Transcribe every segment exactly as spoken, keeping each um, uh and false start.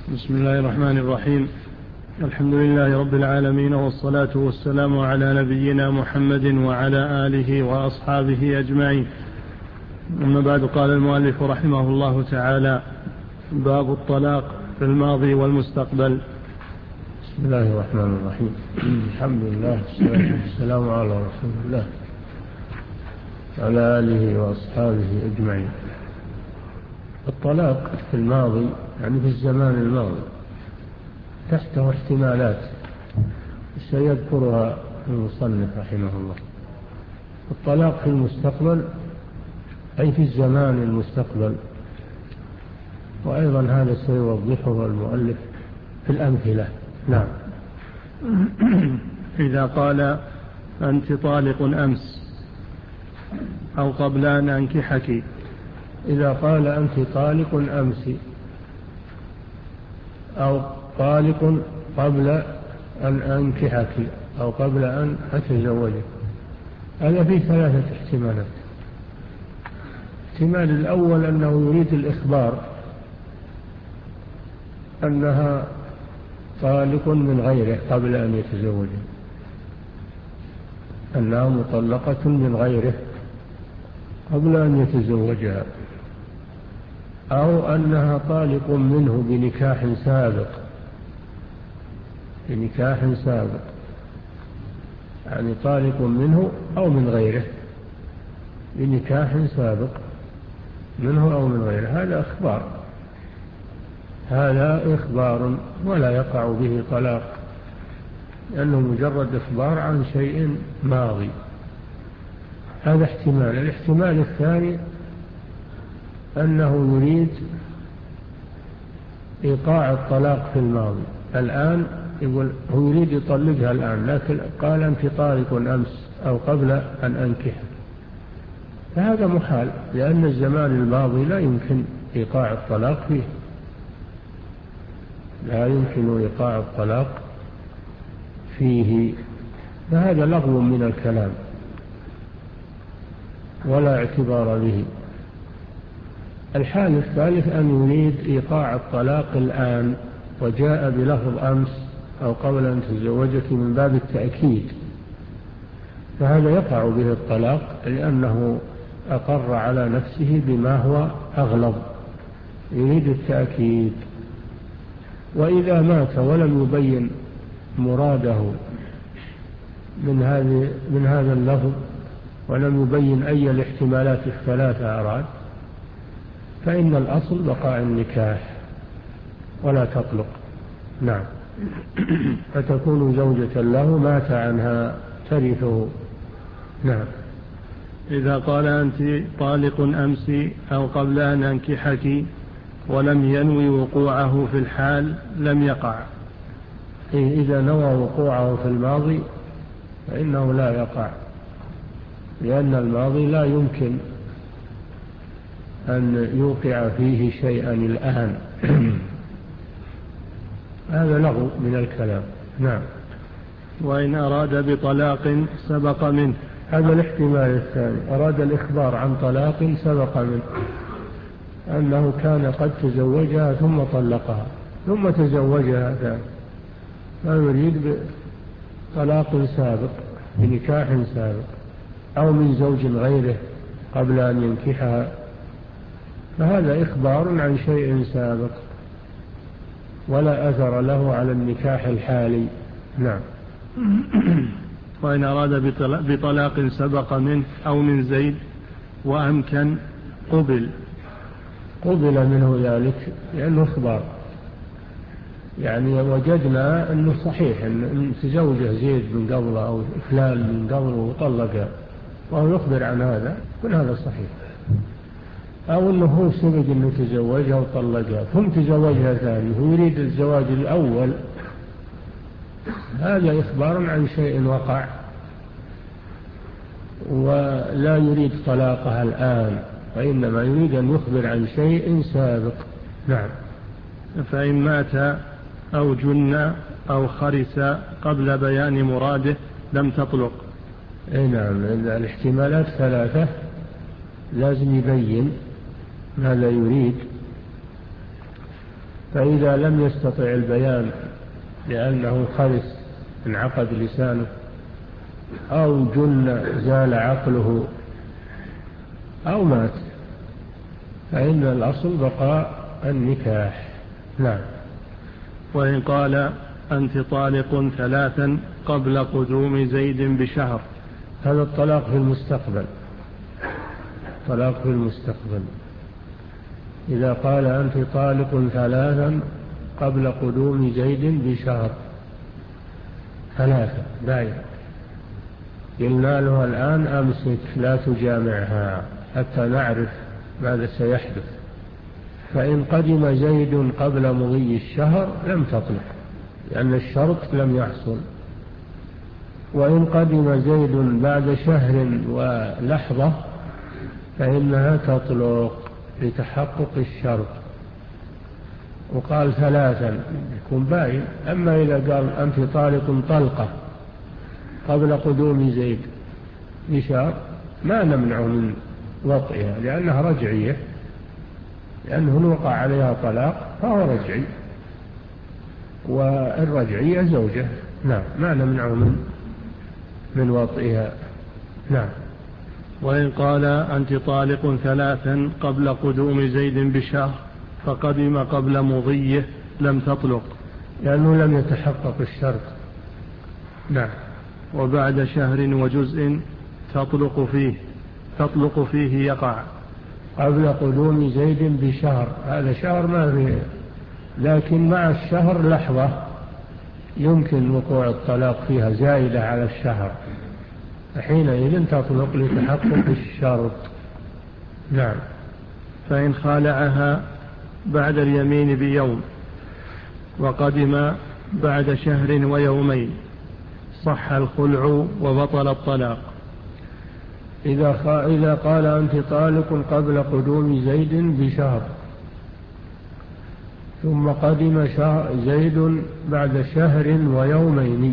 بسم الله الرحمن الرحيم. الحمد لله رب العالمين، والصلاة والسلام على نبينا محمد وعلى آله وأصحابه أجمعين. أما بعد، قال المؤلف رحمه الله تعالى: باب الطلاق في الماضي والمستقبل. بسم الله الرحمن الرحيم. الحمد لله والصلاة والسلام على رسول الله وعلى آله وأصحابه أجمعين. الطلاق في الماضي يعني في الزمان الماضي تحته احتمالات سيذكرها المصنف رحمه الله. الطلاق في المستقبل أي في الزمان المستقبل، وأيضا هذا سيوضحه المؤلف في الأمثلة. نعم. إذا قال: أنت طالق أمس أو قبل أن أنكحك. إذا قال أنت طالق أمس أو طالق قبل أن أنكحك أو قبل أن أتزوجك، هذا فيه ثلاثة احتمالات. الاحتمال الأول أنه يريد الإخبار أنها طالق من غيره قبل أن يتزوجها، أنها مطلقة من غيره قبل أن يتزوجها، أو أنها طالق منه بنكاح سابق بنكاح سابق يعني طالق منه أو من غيره بنكاح سابق منه أو من غيره. هذا إخبار هذا إخبار ولا يقع به طلاق، لأنه مجرد إخبار عن شيء ماضي. هذا احتمال. الاحتمال الثاني أنه يريد إيقاع الطلاق في الماضي الآن، يقول هو يريد يطلقها الآن، لكن قال أنت طالق أمس أو قبل أن أنكحك، فهذا محال، لأن الزمان الماضي لا يمكن إيقاع الطلاق فيه لا يمكن إيقاع الطلاق فيه فهذا لغو من الكلام ولا اعتبار به. الحال الثالث أن يريد إيقاع الطلاق الآن وجاء بلفظ أمس أو قبل أن تزوجك من باب التأكيد، فهذا يقع به الطلاق لأنه أقر على نفسه بما هو أغلظ، يريد التأكيد. وإذا مات ولم يبين مراده من هذه من هذا اللفظ ولم يبين أي الاحتمالات الثلاثة أراد، فإن الأصل بقاء النكاح ولا تطلق. نعم. فتكون زوجة له مات عنها ترثه. نعم. إذا قال: أنت طالق أمس أو قبل أن أنكحك ولم ينوي وقوعه في الحال لم يقع. إذا نوى وقوعه في الماضي فإنه لا يقع، لأن الماضي لا يمكن أن يوقع فيه شيئا الآن. هذا لغو من الكلام. نعم. وإن أراد بطلاق سبق منه. هذا الاحتمال الثاني، أراد الإخبار عن طلاق سبق منه، أنه كان قد تزوجها ثم طلقها ثم تزوجها ثاني، فيريد بطلاق سابق بنكاح سابق أو من زوج غيره قبل أن ينكحها، فهذا إخبار عن شيء سابق ولا أثر له على النكاح الحالي. نعم. وإن أراد بطلاق سبق منه أو من زيد وأمكن قبل قبل منه ذلك لأنه إخبار، يعني وجدنا أنه صحيح أن تزوجه زيد من قبله أو فلان من قبله وطلقه وهو يخبر عن هذا، كل هذا صحيح. أو أنه هو سبق أنه تزوجها وطلقها ثم تزوجها ثاني، هو يريد الزواج الأول، هذا إخبار عن شيء وقع ولا يريد طلاقها الآن، وإنما يريد أن يخبر عن شيء سابق. نعم. فإن مات أو جن أو خرس قبل بيان مراده لم تطلق. أي نعم. الاحتمالات ثلاثة، لازم يبين ماذا يريد فإذا لم يستطع البيان لأنه خرس انعقد لسانه أو جن زال عقله أو مات فإن الأصل بقاء النكاح. نعم. وإن قال أنت طالق ثلاثا قبل قدوم زيد بشهر. هذا الطلاق في المستقبل، طلاق في المستقبل. إذا قال أنت طالق ثلاثا قبل قدوم زيد بشهر، ثلاثة باين، قلنا له الآن أمسك لا تجامعها حتى نعرف ماذا سيحدث. فإن قدم زيد قبل مضي الشهر لم تطلق لأن الشرط لم يحصل. وإن قدم زيد بعد شهر ولحظة فإنها تطلق لتحقق الشرط. وقال ثلاثا يكون باين. أما إذا قال أنت طالق طلقة قبل قدوم زيد بشهر ما نمنع من وطئها لأنها رجعية، لأنه وقع عليها طلاق فهو رجعي، والرجعية زوجة. نعم، ما نمنع من من وطئها. نعم. وإن قال أنت طالق ثلاثا قبل قدوم زيد بشهر فقدم قبل مضيه لم تطلق لأنه لم يتحقق الشرط. نعم. وبعد شهر وجزء تطلق فيه تطلق فيه يقع. قبل قدوم زيد بشهر، هذا شهر ما فيه، لكن مع الشهر لحظة يمكن وقوع الطلاق فيها زائدة على الشهر، حينئذ تطلق لتحقق الشرط. نعم. فإن خالعها بعد اليمين بيوم وقدم بعد شهر ويومين صح الخلع وبطل الطلاق. إذا, إذا قال أنت طالق قبل قدوم زيد بشهر ثم قدم شهر زيد بعد شهر ويومين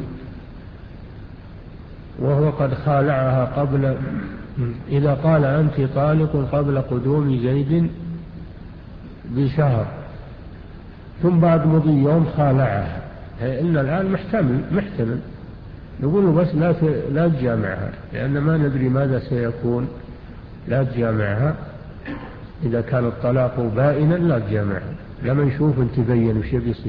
وهو قد خالعها قبل، إذا قال أنت طالق قبل قدوم زيد بشهر ثم بعد مضي يوم خالعها، إن الآن محتمل محتمل نقول بس لا لا تجامعها لأن ما ندري ماذا سيكون، لا تجامعها. إذا كان الطلاق بائنا لا تجامعها لما نشوف تبين وش بيصير.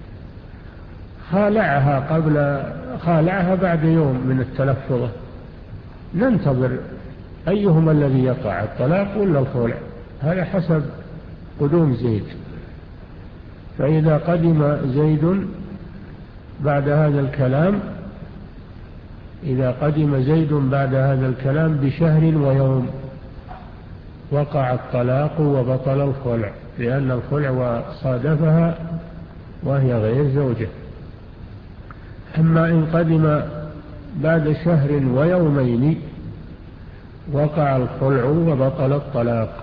خالعها قبل خالعها بعد يوم من التلفظ، ننتظر أيهما الذي يقع، الطلاق ولا الخلع، هذا حسب قدوم زيد. فإذا قدم زيد بعد هذا الكلام إذا قدم زيد بعد هذا الكلام بشهر ويوم وقع الطلاق وبطل الخلع، لأن الخلع صادفها وهي غير زوجة. أما إن قدم بعد شهر ويومين وقع الخلع وبطل الطلاق،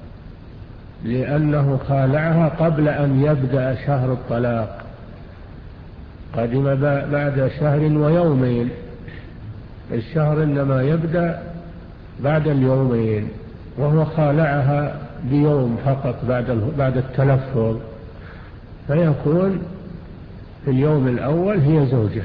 لأنه خالعها قبل أن يبدأ شهر الطلاق، قدم بعد شهر ويومين، الشهر إنما يبدأ بعد اليومين، وهو خالعها بيوم فقط بعد بعد التلفظ، فيكون في اليوم الأول هي زوجة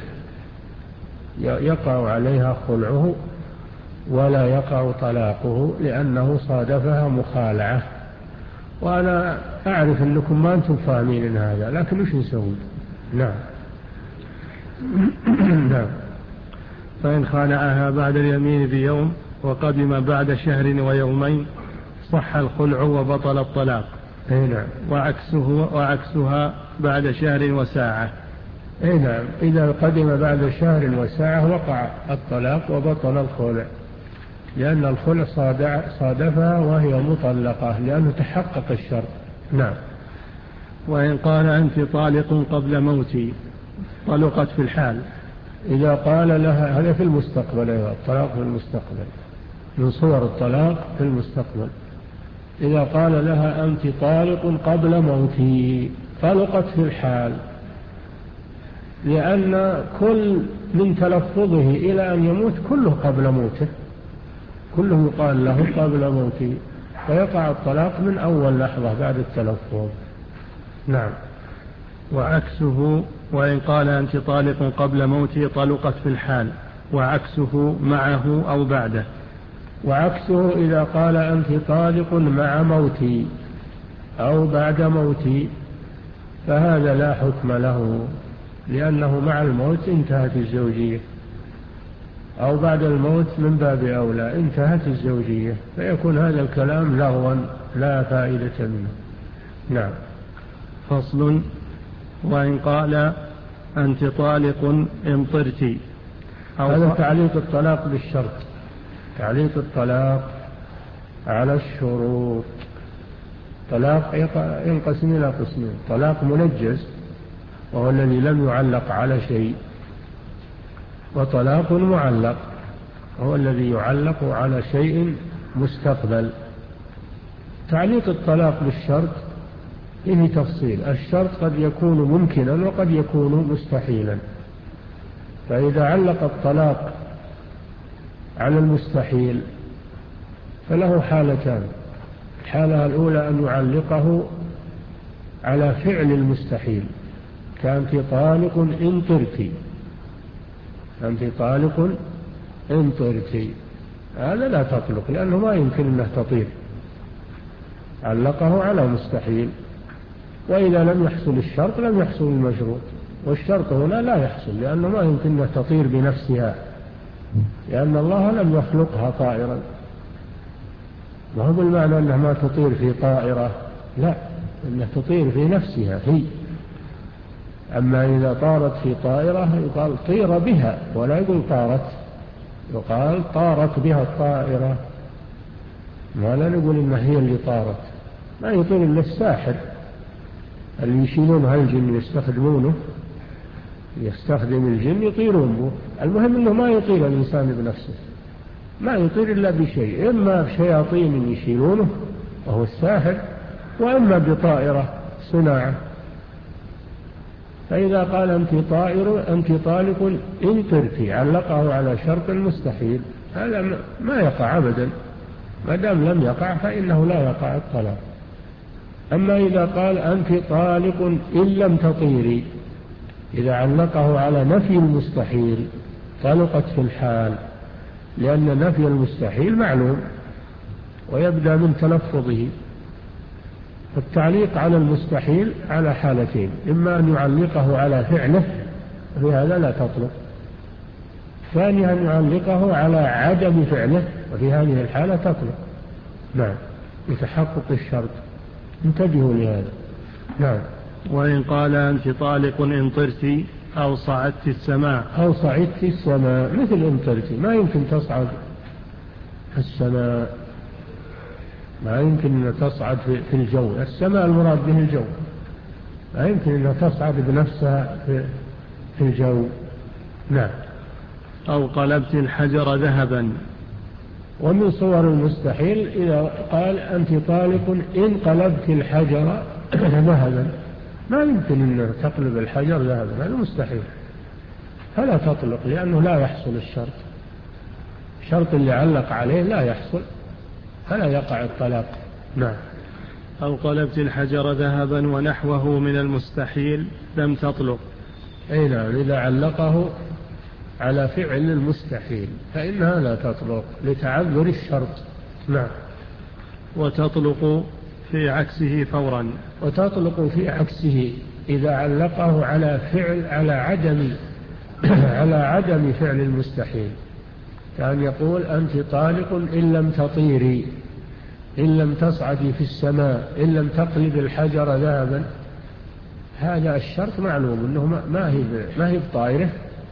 يقع عليها خلعه ولا يقع طلاقه لأنه صادفها مخالعة. وأنا أعرف أنكم ما أنتم فاهمين هذا، لكن وش نسوي؟ نعم. نعم. فإن خالعها بعد اليمين بيوم وقدم بعد شهر ويومين صح الخلع وبطل الطلاق. نعم. وعكسه وعكسها بعد شهر وساعة. نعم. إذا قدم بعد شهر وساعة وقع الطلاق وبطل الخلع، لأن الخلع صادفها وهي مطلقة لأنه تحقق الشرط. نعم. وإن قال أنت طالق قبل موتي طلقت في الحال. إذا قال لها، هذا في المستقبل، أيضا الطلاق في المستقبل من صور الطلاق في المستقبل. إذا قال لها أنت طالق قبل موتي طلقت في الحال، لأن كل من تلفظه إلى أن يموت كله قبل موته، كله يقال له قبل موته، فيقع الطلاق من أول لحظة بعد التلفظ. نعم. وعكسه وإن قال أنت طالق قبل موته طلقت في الحال، وعكسه معه أو بعده. وعكسه إذا قال أنت طالق مع موتي أو بعد موتي فهذا لا حكم له، لأنه مع الموت انتهت الزوجية، أو بعد الموت من باب أولى انتهت الزوجية، فيكون هذا الكلام لغوا لا فائدة منه. نعم. فصل. وإن قال أنت طالق إن طرت. هذا تعليق الطلاق بالشرط، تعليق الطلاق على الشروط. طلاق ينقسم إلى قسمين: طلاق منجز وهو الذي لم يعلق على شيء، وطلاق معلق وهو الذي يعلق على شيء مستقبل. تعليق الطلاق بالشرط فيه تفصيل. الشرط قد يكون ممكنا وقد يكون مستحيلا، فإذا علق الطلاق على المستحيل فله حالتان: الحالة الأولى أن يعلقه على فعل المستحيل، كأنت طالق إن طرت، أنت طالق إن طرت، هذا لا تطلق لأنه ما يمكن أنه تطير، علقه على مستحيل. وإذا لم يحصل الشرط لم يحصل المشروط، والشرط هنا لا يحصل لأنه ما يمكن أن تطير بنفسها، لأن الله لم يخلقها طائرا، وهو بالمعنى أنها ما تطير في طائرة، لا، أنها تطير في نفسها هي. أما إذا طارت في طائرة يقال طير بها، ولا يقول طارت، يقال طارت بها الطائرة، ولا نقول إنها هي اللي طارت. ما يطير إلا الساحر اللي يشيلون هالجن يستخدمونه، يستخدم الجن يطيرون به. المهم أنه ما يطير الإنسان بنفسه، ما يطير إلا بشيء، إما بشياطين يشيلونه وهو الساحر، وإما بطائرة صناعة. فإذا قال أنت طائر أنت طالق إن طرتي علقه على شرط المستحيل، هذا ما يقع أبدا، ما دام لم يقع فإنه لا يقع الطلاق. أما إذا قال أنت طالق إن لم تطيري، إذا علقه على نفي المستحيل طلقت في الحال، لأن نفي المستحيل معلوم ويبدأ من تلفظه. التعليق على المستحيل على حالتين: إما أن يعلقه على فعله في هذا لا تطلق، ثانيا أن يعلقه على عدم فعله وفي هذه الحالة تطلق. نعم، لتحقق الشرط، انتبهوا لهذا. نعم. وإن قال أنت طالق إن طرت أو صعدت السماء. أو صعدت السماء، مثل إن طرت، ما يمكن تصعد السماء، ما يمكن أن تصعد في الجو، السماء المراد به الجو، ما يمكن أن تصعد بنفسها في الجو. نعم. أو قلبت الحجر ذهبا. ومن صور المستحيل إذا قال أنت طالق إن قلبت الحجر ذهبا، ما يمكن أن تقلب الحجر ذهبا، هذا مستحيل، فلا تطلق لأنه لا يحصل الشرط، الشرط اللي علق عليه لا يحصل، فلا يقع الطلاق. نعم. أو قلبت الحجر ذهبا ونحوه من المستحيل لم تطلق. أي نعم، إذا علقه على فعل المستحيل فإنها لا تطلق لتعذر الشرط. نعم. وتطلق في عكسه فورا. وتطلق في عكسه إذا علقه على فعل على عدم على عدم فعل المستحيل، كان يقول أنت طالق إن لم تطيري، إن لم تصعدي في السماء، إن لم تقلب الحجر ذهبا، هذا الشرط معلوم أنه ما هي ما هي بطائرة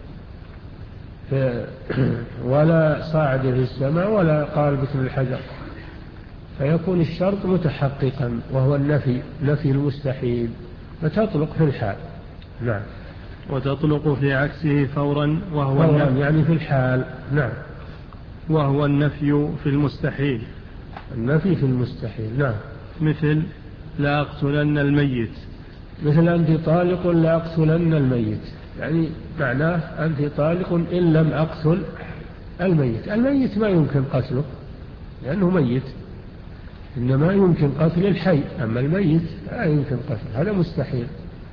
ولا صاعدة في السماء ولا قالبة الحجر، فيكون الشرط متحققا وهو النفي، نفي المستحيل، فتطلق في الحال. نعم. وتطلق في عكسه فورا وهو فورا يعني في الحال. نعم. وهو النفي في المستحيل. النفي في المستحيل. نعم. مثل لا أقتلن الميت. مثل أنت طالق لا أقتلن الميت، يعني معناه أنت طالق إن لم أقتل الميت. الميت ما يمكن قتله لأنه ميت، إنما يمكن قتل الحي، أما الميت لا يمكن قتله، هذا مستحيل.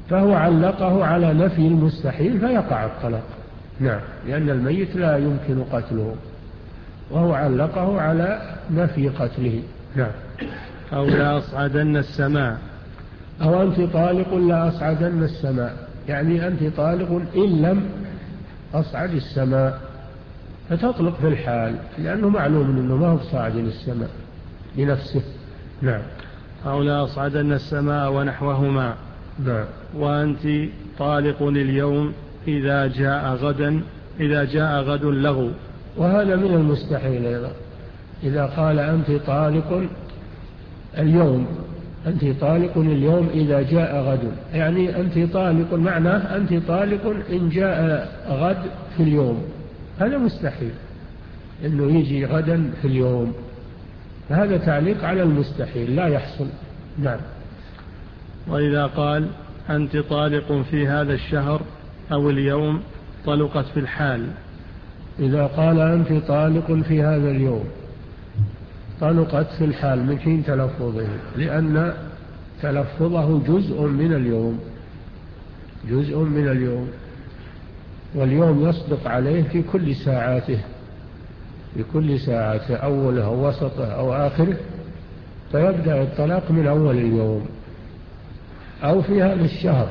فهو علقه على نفي المستحيل فيقع الطلاق. نعم، لأن الميت لا يمكن قتله، وهو علقه على نفي قتله. نعم. أو لا أصعدن السماء، أو أنت طالق لا أصعدن السماء، يعني أنت طالق إن لم أصعد السماء، فتطلق في الحال، لأنه معلوم أنه ما هو صاعد السماء بنفسه. نعم. أو لا أصعدن السماء ونحوهما. نعم. وأنت طالق اليوم إذا جاء غدا إذا جاء غد لغو. وهذا من المستحيل أيضا. إذا قال أنت طالق اليوم، أنت طالق اليوم إذا جاء غد، يعني أنت طالق، معناه أنت طالق إن جاء غد في اليوم، هذا مستحيل إنه يجي غدا في اليوم، فهذا تعليق على المستحيل لا يحصل. نعم. وإذا قال أنت طالق في هذا الشهر أو اليوم طلقت في الحال. إذا قال أنت طالق في هذا اليوم طلقت في الحال من حين تلفظه، لأن تلفظه جزء من اليوم، جزء من اليوم، واليوم يصدق عليه في كل ساعاته، في كل ساعاته، أوله أو وسطه أو آخره، فيبدأ الطلاق من أول اليوم. أو في هذا الشهر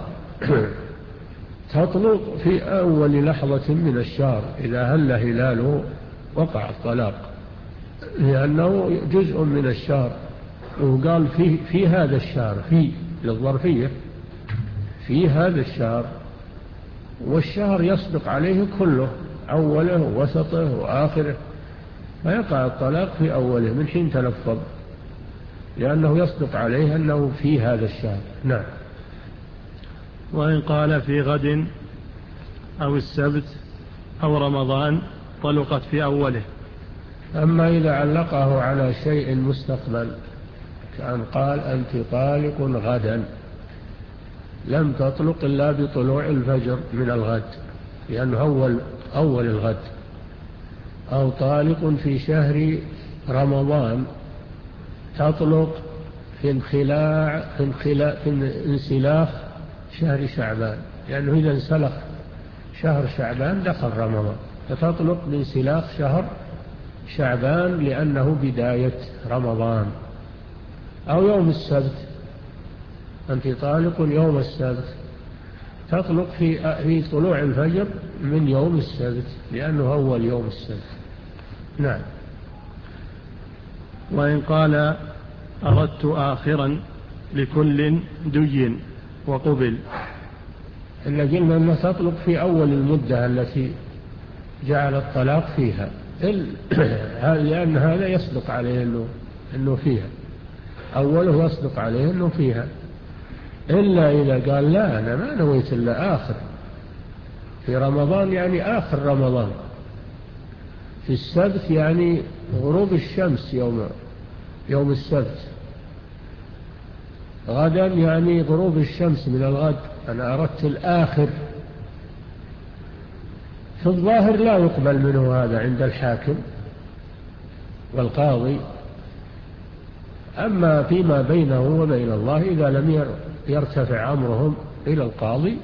تطلق في أول لحظة من الشهر، إذا هل هلاله وقع الطلاق، لأنه جزء من الشهر، وقال في, في هذا الشهر، في للظرفية، في هذا الشهر، والشهر يصدق عليه كله، أوله ووسطه وآخره، فيقع الطلاق في أوله من حين تلفظ، لأنه يصدق عليه أنه في هذا الشهر. نعم. وإن قال في غد أو السبت أو رمضان طلقت في أوله. أما إذا علقه على شيء مستقبل، كأن قال أنت طالق غدا، لم تطلق إلا بطلوع الفجر من الغد، لأنه أول, أول الغد. أو طالق في شهر رمضان، تطلق في انخلاع في, انخلاع في انسلاخ شهر شعبان، لأنه إذا انسلخ شهر شعبان دخل رمضان، فتطلق بانسلاخ شهر شعبان لأنه بداية رمضان. أو يوم السبت، أنت طالق يوم السبت، تطلق في في طلوع الفجر من يوم السبت، لأنه أول يوم السبت. نعم. وإن قال أردت آخرا لكل دي وقبل. إلا قلنا أنه تطلق في أول المدة التي جعل الطلاق فيها، لأن هذا يصدق عليه أنه, إنه فيها، أوله يصدق عليه أنه فيها، إلا إذا قال لا أنا ما نويت إلا آخر في رمضان، يعني آخر رمضان، في السبت يعني غروب الشمس يوم يوم السبت، غدا يعني غروب الشمس من الغد، أنا أردت الآخر، في الظاهر لا يقبل منه هذا عند الحاكم والقاضي. أما فيما بينه وبين الله، إذا لم يرتفع أمرهم إلى القاضي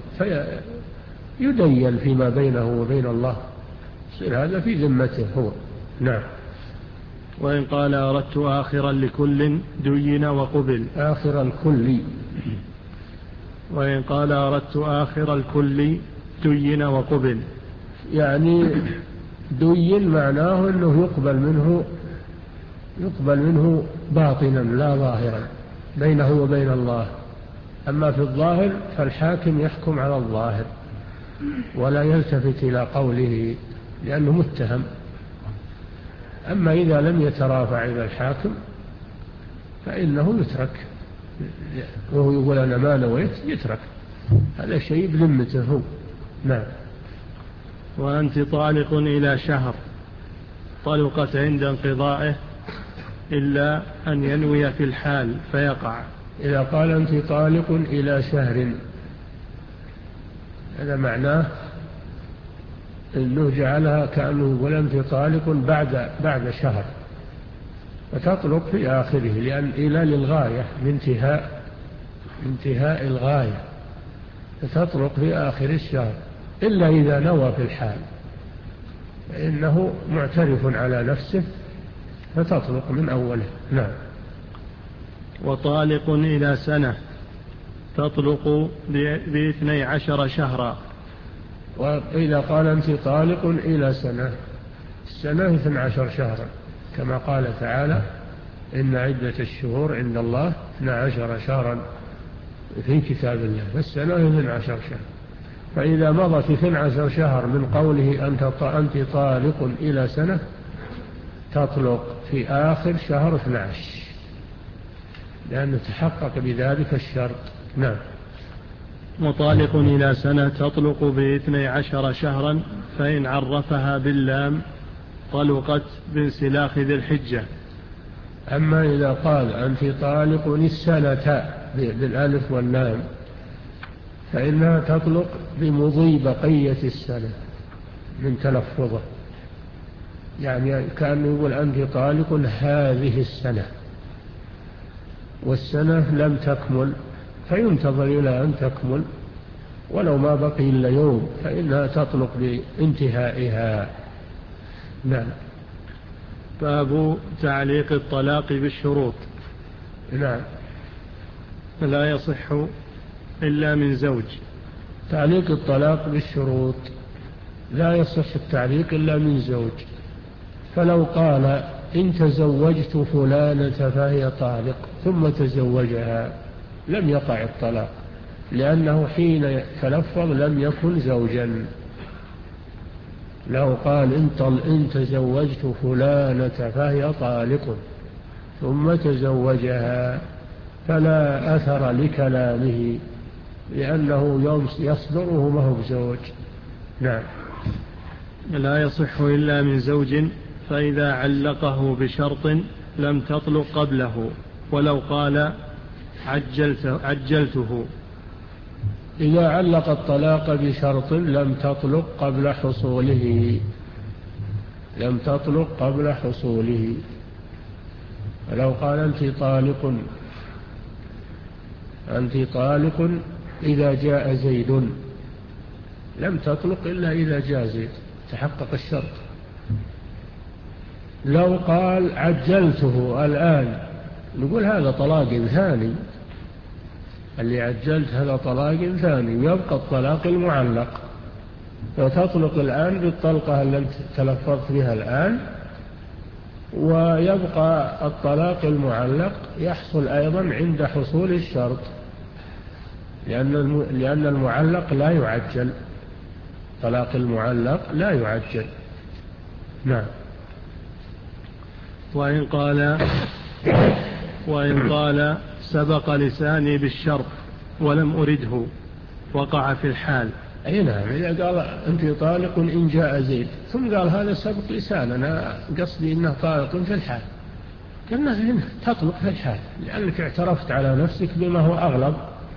فيدين فيما بينه وبين الله، يصير هذا في ذمته هو. نعم. وإن قال أردت آخرا لكل دين وقبل. آخر الكل. وإن قال أردت آخر الكل دين وقبل، يعني دين معناه أنه يقبل منه يقبل منه باطنا لا ظاهرا بينه وبين الله. أما في الظاهر فالحاكم يحكم على الظاهر ولا يلتفت إلى قوله لأنه متهم. أما إذا لم يترافع إلى الحاكم فإنه يترك، وهو يقول أنا ما نويت، يترك، هذا شيء بذمته هو. نعم. وأنت طالق إلى شهر طلقت عند انقضائه إلا أن ينوي في الحال فيقع. إذا قال أنت طالق إلى شهر، هذا معناه أنه جعلها كأنه يقول أنت طالق بعد بعد شهر، فتطلق في آخره، لأن إلى للغاية، من انتهاء انتهاء الغاية، فتطلق في آخر الشهر، إلا إذا نوى في الحال فإنه معترف على نفسه فتطلق من أوله. نعم. وطالق إلى سنة تطلق باثني عشر شهرا. وإذا قال أنت طالق إلى سنة، السنة اثنى عشر شهرا كما قال تعالى إن عدة الشهور عند الله اثنى عشر شهرا في كتاب الله، فالسنة اثنى عشر شهر. فإذا مضت اثنى عشر شهر من قوله أنت طالق إلى سنة تطلق في آخر شهر اثني عشر، لأنه تحقق بذلك الشرط. نعم. وطالق إلى سنة تطلق باثني عشر شهرا، فإن عرفها باللام طلقت بانسلاخ ذي الحجة. أما إذا قال أنت طالق السنة بالألف واللام فإنها تطلق بمضي بقية السنة من تلفظه، يعني كأنه يقول أنت طالق هذه السنة، والسنة لم تكمل فينتظر إلى أن تكمل، ولو ما بقي إلا يوم فإنها تطلق بانتهائها. نعم. باب تعليق الطلاق بالشروط. نعم. لا يصح إلا من زوج. تعليق الطلاق بالشروط لا يصح التعليق إلا من زوج. فلو قال إن تزوجت فلانة فهي طالق ثم تزوجها لم يقع الطلاق، لأنه حين تلفظ لم يكن زوجا. لو قال إن تزوجت فلانة فهي طالق ثم تزوجها فلا أثر لكلامه، لأنه يوم يصدره ما هو بزوج. نعم. لا يصح إلا من زوج، فإذا علقه بشرط لم تطلق قبله، ولو قال عجلت عجلته. إذا علق الطلاق بشرط لم تطلق قبل حصوله، لم تطلق قبل حصوله. ولو قال أنت طالق أنت طالق إذا جاء زيد لم تطلق إلا إذا جاء زيد، تحقق الشرط. لو قال عجلته الآن نقول هذا طلاق ثاني، اللي عجلت هذا طلاق ثاني، ويبقى الطلاق المعلق، فتطلق الآن بالطلقة التي تلفظت بها الآن، ويبقى الطلاق المعلق يحصل أيضا عند حصول الشرط، لأن لأن المعلق لا يعجل، طلاق المعلق لا يعجل. نعم. وإن قال وإن قال سبق لساني بالشرط ولم أرده وقع في الحال. أي نعم. إذا قال أنت طالق إن جاء زيد ثم قال هذا سبق لسان، أنا قصدي إنه طالق في الحال، كأنه تطلق في الحال، لأنك اعترفت على نفسك بما هو أغلب،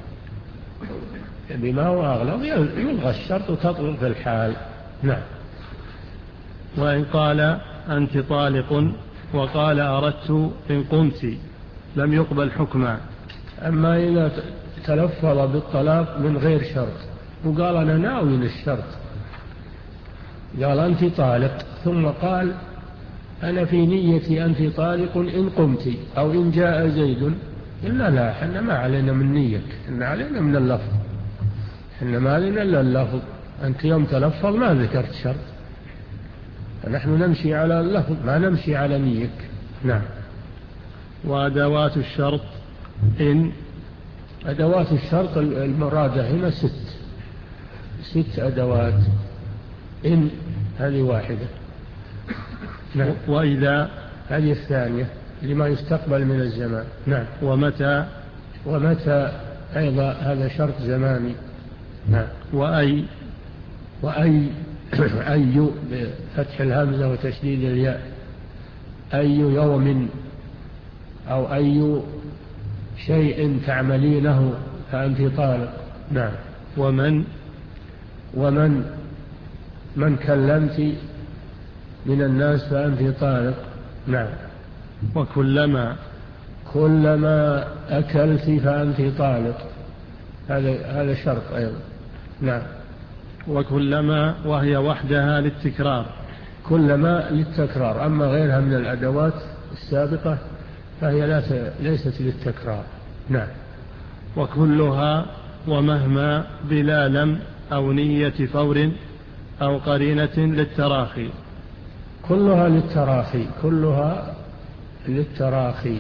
بما هو أغلب يلغى الشرط وتطلق في الحال. نعم. وإن قال أنت طالق وقال أردت إن قمت لم يقبل حكما. أما إذا تلفظ بالطلاق من غير شرط وقال أنا ناوي للشرط، قال أنت طالق ثم قال أنا في نيتي أنت طالق إن قمت أو إن جاء زيد، إلا لا، حنا ما علينا من نيك، حنا علينا من اللفظ، حنا ما علينا إلا اللفظ. أنت يوم تلفظ ما ذكرت شرط، فنحن نمشي على اللفظ ما نمشي على نيك. نعم. وأدوات الشرط إن. أدوات الشرط المرادة هنا ست ست أدوات. إن هذه واحدة. نعم. وإذا هذه الثانية لما يستقبل من الزمان. نعم. ومتى ومتى أيضا هذا شرط زماني. نعم. وأي وأي أي بفتح الهمزة وتشديد الياء، أي يوم أو أي شيء تعملينه فأنت طالق. نعم. ومن ومن من كلمت من الناس فأنت طالق. نعم. وكلما كلما أكلت فأنت طالق، هذا هذا شرط أيضا. نعم. وكلما وهي وحدها للتكرار. كلما للتكرار، أما غيرها من الأدوات السابقة فهي ليست للتكرار. نعم. وكلها ومهما بلا لم أو نية فور أو قرينة للتراخي. كلها للتراخي، كلها للتراخي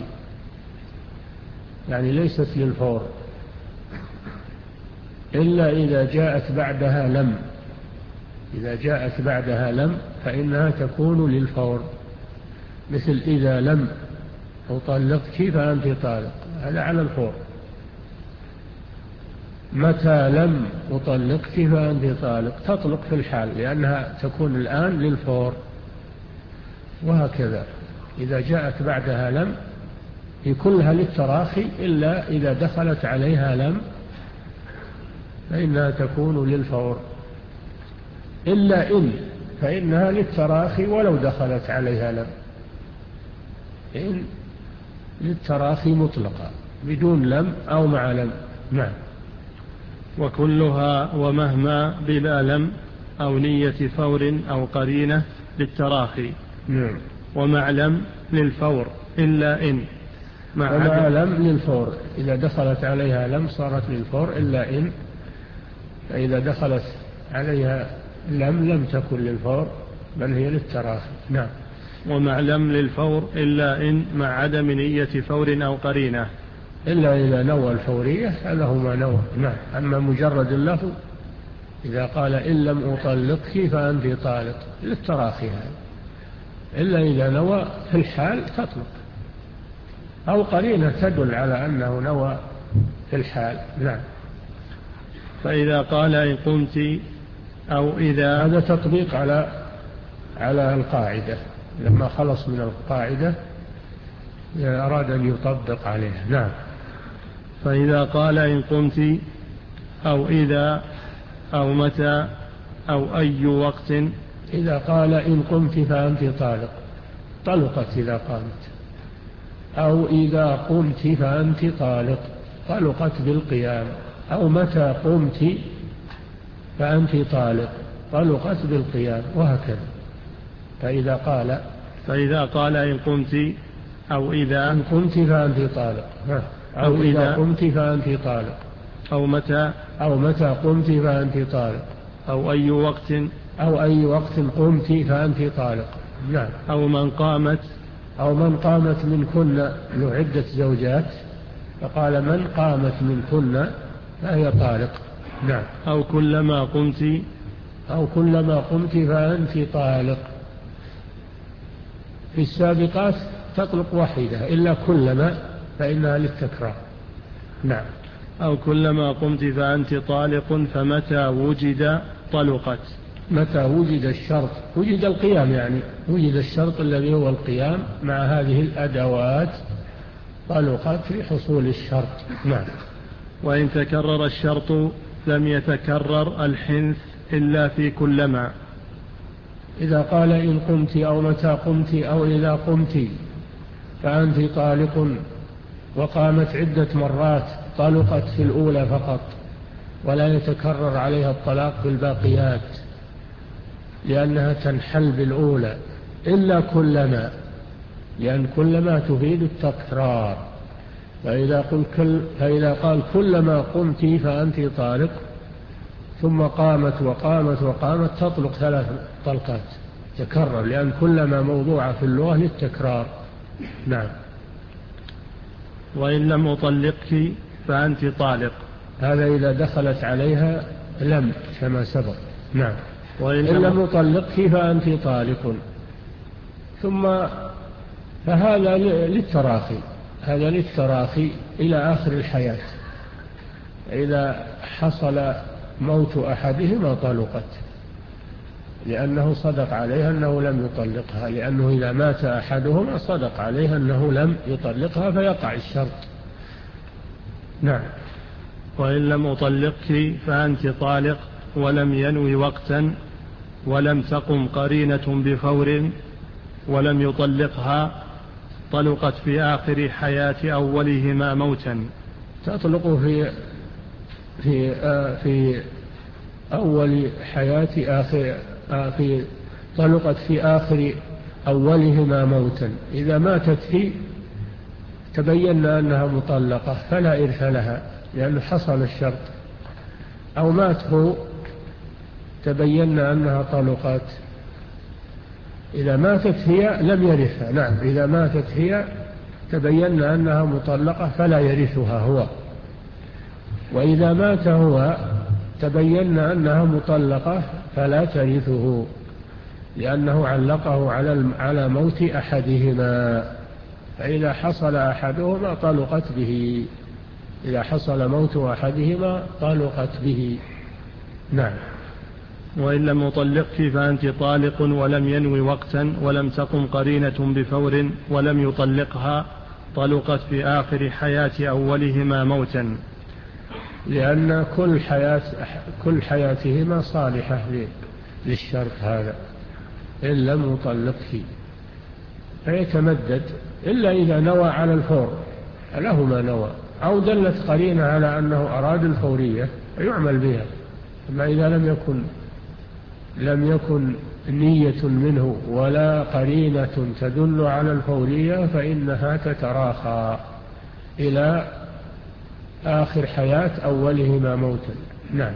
يعني ليست للفور، إلا إذا جاءت بعدها لم. إذا جاءت بعدها لم فإنها تكون للفور، مثل إذا لم أطلقك فأنت طالق، هذا على الفور. متى لم أطلقك فأنت طالق، تطلق في الحال لأنها تكون الآن للفور. وهكذا إذا جاءت بعدها لم هي كلها للتراخي، إلا إذا دخلت عليها لم فإنها تكون للفور، إلا إن فإنها للتراخي ولو دخلت عليها لم. إن للتراخي مطلقة بدون لم أو مع لم. نعم. وكلها ومهما بلا لم أو نية فور أو قرينة للتراخي. نعم. ومع لم للفور إلا إن مع, ومع لم للفور، إذا دخلت عليها لم صارت للفور إلا إن، فإذا دخلت عليها لم لم تكن للفور بل هي للتراخي. نعم. ومع لم للفور إلا إن مع عدم نية فور أو قرينة، إلا إذا نوى الفورية فله ما نوى. نعم. أما مجرد اللفظ إذا قال إن لم أطلقك فأنت طالق للتراخي هذا، إلا إذا نوى في الحال تطلق، أو قرينة تدل على أنه نوى في الحال. نعم. فإذا قال إن قمت أو إذا، هذا تطبيق على على القاعدة، لما خلص من القاعدة أراد أن يطبق عليها. نعم. فإذا قال إن قمت أو إذا أو متى أو أي وقت. إذا قال إن قمت فأنت طالق، طلقت إذا قامت، أو إذا قمت فأنت طالق، طلقت بالقيام، أو متى قمت فأنت طالق، طلقت بالقيام، وهكذا. فإذا قال فإذا قال إن قمت أو إذا إن قمت فأنت طالق، أو, أو إذا قمت فأنت طالق، أو متى أو متى قمت فأنت طالق، أو أي وقت، أو أي وقت قمت فأنت طالق. نعم. أو من قامت، أو من قامت من كن له عدة زوجات فقال من قامت من كن فهي طالق. نعم. أو كلما قمت، أو كلما قمت فأنت طالق. في السابقات تطلق واحدة، إلا كلما فإنها للتكرار. نعم. أو كلما قمت فأنت طالق، فمتى وجد طلقت. متى وجد الشرط، وجد القيام يعني، وجد الشرط الذي هو القيام مع هذه الأدوات، طلقت في حصول الشرط. نعم. وإن تكرر الشرط لم يتكرر الحنث إلا في كلما. إذا قال إن قمت أو متى قمت أو إذا قمت فأنت طالق وقامت عدة مرات، طلقت في الأولى فقط، ولا يتكرر عليها الطلاق في الباقيات لأنها تنحل بالأولى، إلا كلما، لأن كلما تفيد التكرار. فإذا, قل كل فإذا قال كلما قمت فأنت طالق ثم قامت وقامت وقامت، تطلق ثلاث طلقات تكرر، لأن كلما موضوعة في اللغة للتكرار. نعم. وإن لم أطلقك فأنت طالق، هذا إذا دخلت عليها لم كما سبق. نعم. وإن لم أطلقك فأنت طالق، ثم فهذا للتراخي، هذا للتراخي إلى آخر الحياة. إذا حصل موت أحدهما طلقت، لأنه صدق عليها أنه لم يطلقها، لأنه إذا مات أحدهما صدق عليها أنه لم يطلقها فيقع الشرط. نعم. وإن لم أطلقك فأنت طالق ولم ينوي وقتا ولم تقم قرينة بفور ولم يطلقها، طلقت في آخر حياة أولهما موتا. تطلق في في آه في أول حياة آخر, آخر طلقت في آخر أولهما موتا. إذا ماتت هي تبين أنها مطلقة فلا إرث لها لأنه حصل الشرط، أو مات هو تبين أنها طلقت. إذا ماتت هي لم يرثها. نعم، إذا ماتت هي تبين أنها مطلقة فلا يرثها هو. وإذا مات هو تبين أنها مطلقة فلا ترثه، لأنه علقه على على موت أحدهما، فإذا حصل أحدهما طلقت به، إذا حصل موت أحدهما طلقت به. نعم. وإن لم يطلقك فأنت طالق ولم ينوي وقتا ولم تقم قرينة بفور ولم يطلقها طلقت في آخر حياة أولهما موتا، لأن كل حياة كل حياتهما صالحة للشرط هذا إن لم يطلقه، فيتمدد إلا إذا نوى على الفور له ما نوى، أو دلت قرينة على أنه أراد الفورية فيعمل بها. أما إذا لم يكن لم يكن نية منه ولا قرينة تدل على الفورية فإنها تتراخى إلى آخر حياة أولهما موتا. نعم.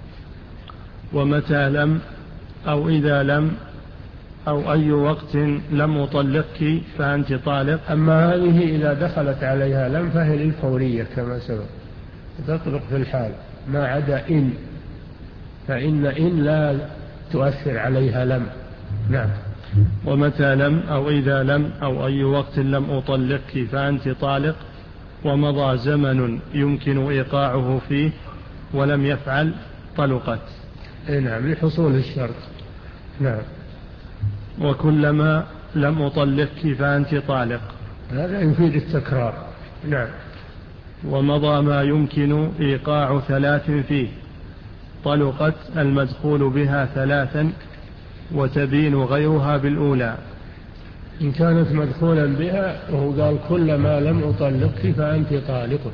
ومتى لم أو إذا لم أو أي وقت لم أطلقك فأنت طالق. أما هذه إذا دخلت عليها لم فهي للفورية كما سبق، تطلق في الحال، ما عدا إن، فإن إن لا تؤثر عليها لم. نعم. ومتى لم أو إذا لم أو أي وقت لم أطلقك فأنت طالق ومضى زمن يمكن إيقاعه فيه ولم يفعل طلقت. نعم، لحصول الشرط. نعم. وكلما لم أطلقك فأنت طالق، هذا يفيد التكرار. نعم. ومضى ما يمكن إيقاع ثلاث فيه طلقت المدخول بها ثلاثا وتبين غيرها بالأولى. إن كانت مدخولا بها وهو قال كلما لم أطلقك فأنت طالق،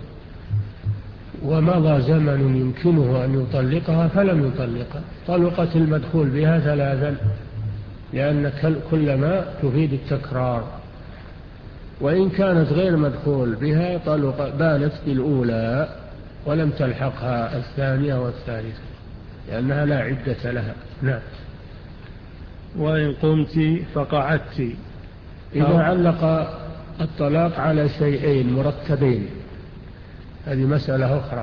ومضى زمن يمكنه أن يطلقها فلم يطلقها، طلقت المدخول بها ثلاثا، لأن كلما تفيد التكرار. وإن كانت غير مدخول بها طلق بانت بالأولى ولم تلحقها الثانية والثالثة لأنها لا عدة لها. نعم. وإن قمت فقعدت. إذا علق الطلاق على شيئين مرتبين هذه مسألة أخرى،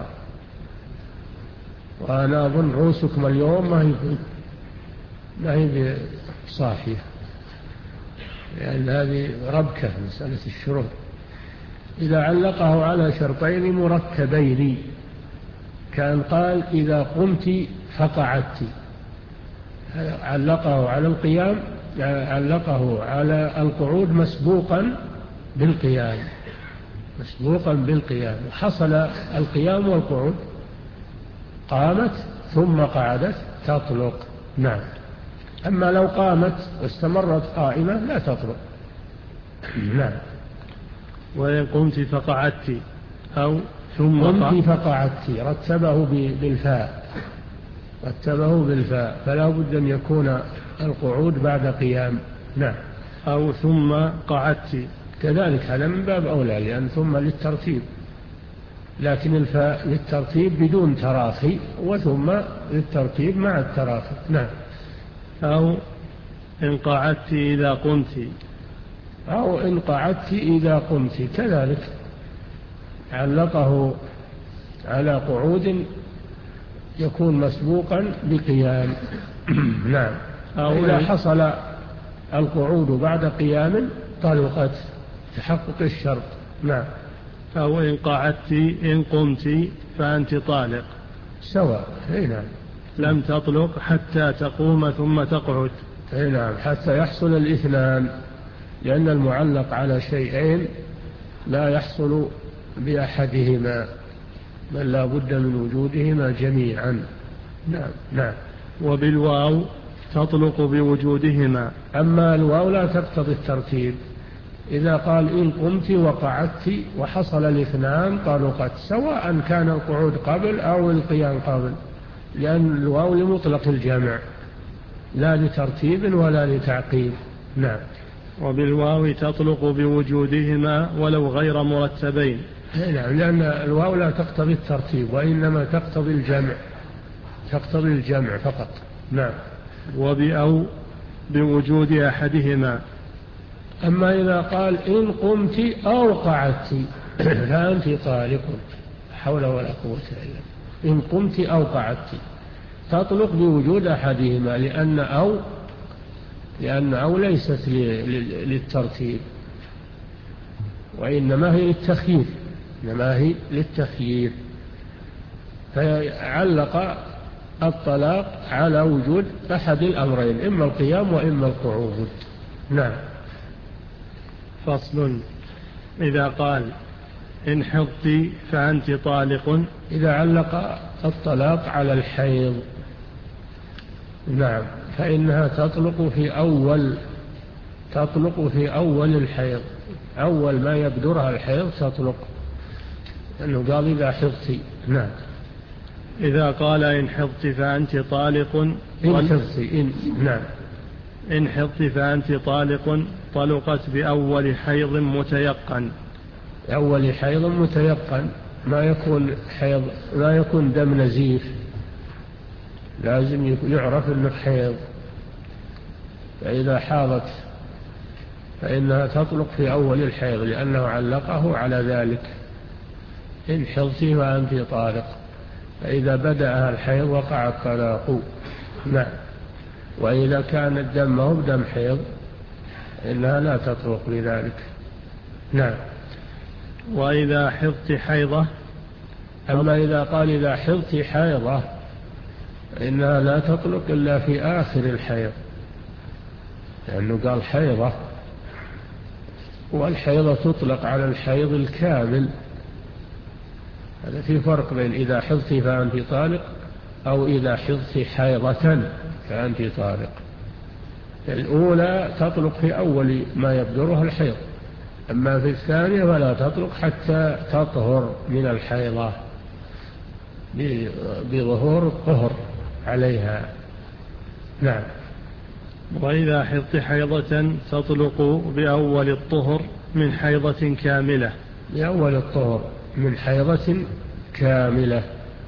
وأنا أظن رؤوسكم اليوم ما هي ما هي صافية، لأن هذه ربكة مسألة الشروط. إذا علقه على شرطين مركبين كان قال إذا قمت فقعدت، علقه على القيام، علقه على القعود مسبوقا بالقيام، مسبوقا بالقيام، وحصل القيام والقعود، قامت ثم قعدت تطلق. نعم. أما لو قامت واستمرت قائمة لا تطلق. نعم. وإن قمت فقعدت أو ثم قمت فقعدت رتبه بالفاء، رتبه بالفاء، فلا بد أن يكون القعود بعد قيام. نعم. أو ثم قعدت كذلك، هذا من باب أولى، لأن ثم للترتيب، لكن الفاء للترتيب بدون تراخي، وثم للترتيب مع التراخي. نعم. أو إن قعدت إذا قمت، أو إن قعدت إذا قمت كذلك، علقه على قعود يكون مسبوقا بقيام. نعم. أو إذا حصل القعود بعد قيام طلقت، تحقق الشرط. نعم. أو إن قعدت إن قمت فأنت طالق، سواء. نعم. لم تطلق حتى تقوم ثم تقعد. نعم، حتى يحصل الاثنان، لأن المعلق على شيئين لا يحصل بأحدهما، بل لا بد من وجودهما جميعا. نعم. نعم. وبالواو تطلق بوجودهما. أما الواو لا تقتضي الترتيب، إذا قال إن قمت وقعدت وحصل الاثنان طلقت، سواء كان القعود قبل أو القيام قبل، لأن الواو لمطلق الجمع لا لترتيب ولا لتعقيب. نعم. وبالواو تطلق بوجودهما ولو غير مرتبين. نعم، لأن الواو لا تقتضي الترتيب وإنما تقتضي الجمع، تقتضي الجمع فقط. نعم. وبأو بوجود أحدهما. أما إذا قال إن قمت أو قعدت فأنت طالق، حول ولا قوة إلا بالله. إن قمت أو قعدت تطلق بوجود أحدهما، لأن أو لأن أو ليست للترتيب وإنما هي للتخيير، إنما هي للتخيير. فعلق الطلاق على وجود أحد الأمرين، إما القيام وإما القعود. نعم. فصل. إذا قال إن حضت فأنت طالق. إذا علق الطلاق على الحيض، نعم، فإنها تطلق في أول تطلق في أول الحيض، أول ما يبدرها الحيض تطلق، لأنه قال إذا حضت. نعم. إذا قال إن حضت فأنت طالق. إن حضت إن نعم إن حضت فأنت طالق طلقت بأول حيض متيقن. أول حيض متيقن، ما يكون حيض ما يكون دم نزيف، لازم يعرف أنه حيض. فإذا حاضت فإنها تطلق في أول الحيض، لأنه علقه على ذلك. إن حضت فأنت طالق، فإذا بدأها الحيض وقع الطلاق. نعم. وإذا كان الدم هو دم حيض إنها لا تطلق لذلك. نعم. وإذا حضت حيضة. أما إذا قال إذا حضت حيضة إنها لا تطلق إلا في آخر الحيض، لأنه قال حيضة، والحيضة تطلق على الحيض الكامل. هذا في فرق بين إذا حضت فأنت طالق أو إذا حضت حيضة فأنت طالق. الأولى تطلق في أول ما يبدرها الحيض، أما في الثانية فلا تطلق حتى تطهر من الحيضة بظهور الطهر عليها. نعم. وإذا حضت حيضة تطلق بأول الطهر من حيضة كاملة. بأول الطهر من حيضة كاملة.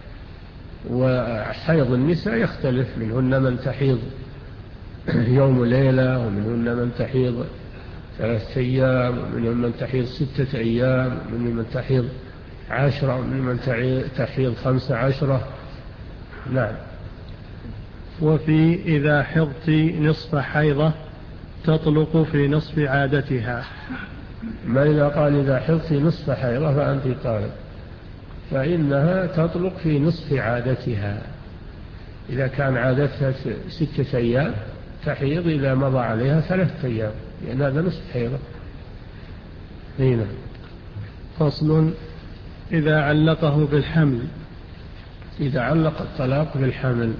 وحيض النساء يختلف، منهن من تحيض يوم وليلة، ومنهن من تحيض ثلاثة أيام، ومنهن من تحيض ستة أيام، ومنهن من تحيض عشرة، ومنهن من تحيض خمسة عشرة. نعم. وفي إذا حضت نصف حيضة تطلق في نصف عادتها. ما إذا قال إذا حضت نصف حيضة فأنت طالق، فإنها تطلق في نصف عادتها. إذا كان عادتها ستة أيام تحيض إذا مضى عليها ثلاثة أيام، لأن هذا نصف حيضة. هنا. فصل. إذا علقه بالحمل. إذا علق الطلاق بالحمل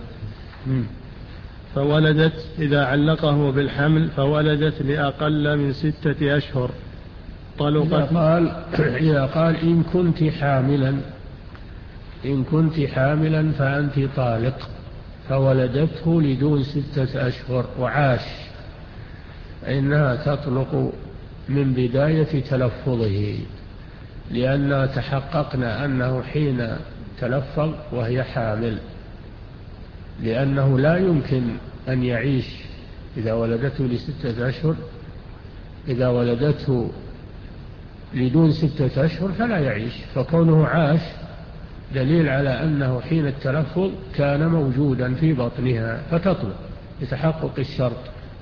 فولدت. إذا علقه بالحمل فولدت لأقل من ستة أشهر طلقت. إذا قال, إذا قال إن كنت حاملا إن كنت حاملا فأنت طالق، فولدته لدون ستة أشهر وعاش، فإنها تطلق من بداية تلفظه، لأننا تحققنا أنه حين تلفظ وهي حامل، لأنه لا يمكن أن يعيش إذا ولدته لستة أشهر. إذا ولدته لدون ستة أشهر فلا يعيش، فكونه عاش دليل على أنه حين التلفظ كان موجودا في بطنها فتطلق لتحقق الشرط.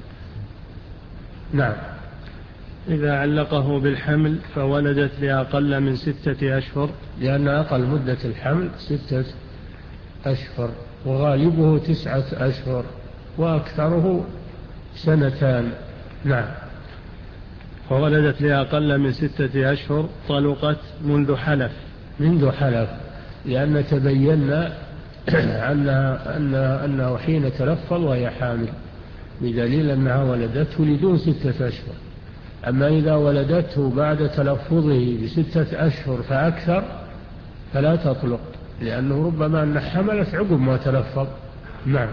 نعم. إذا علقه بالحمل فولدت لأقل من ستة أشهر، لأن أقل مدة الحمل ستة أشهر وغالبه تسعة أشهر وأكثره سنتان. نعم. فولدت لأقل من ستة أشهر طلقت منذ حلف. منذ حلف، لأن تبينا أنها أنه, أنه حين تلفظ وهي حامل، بدليل أنها ولدته لدون ستة أشهر. أما إذا ولدته بعد تلفظه بستة أشهر فأكثر فلا تطلق، لأنه ربما أن حملت عقب ما تلفظ. نعم.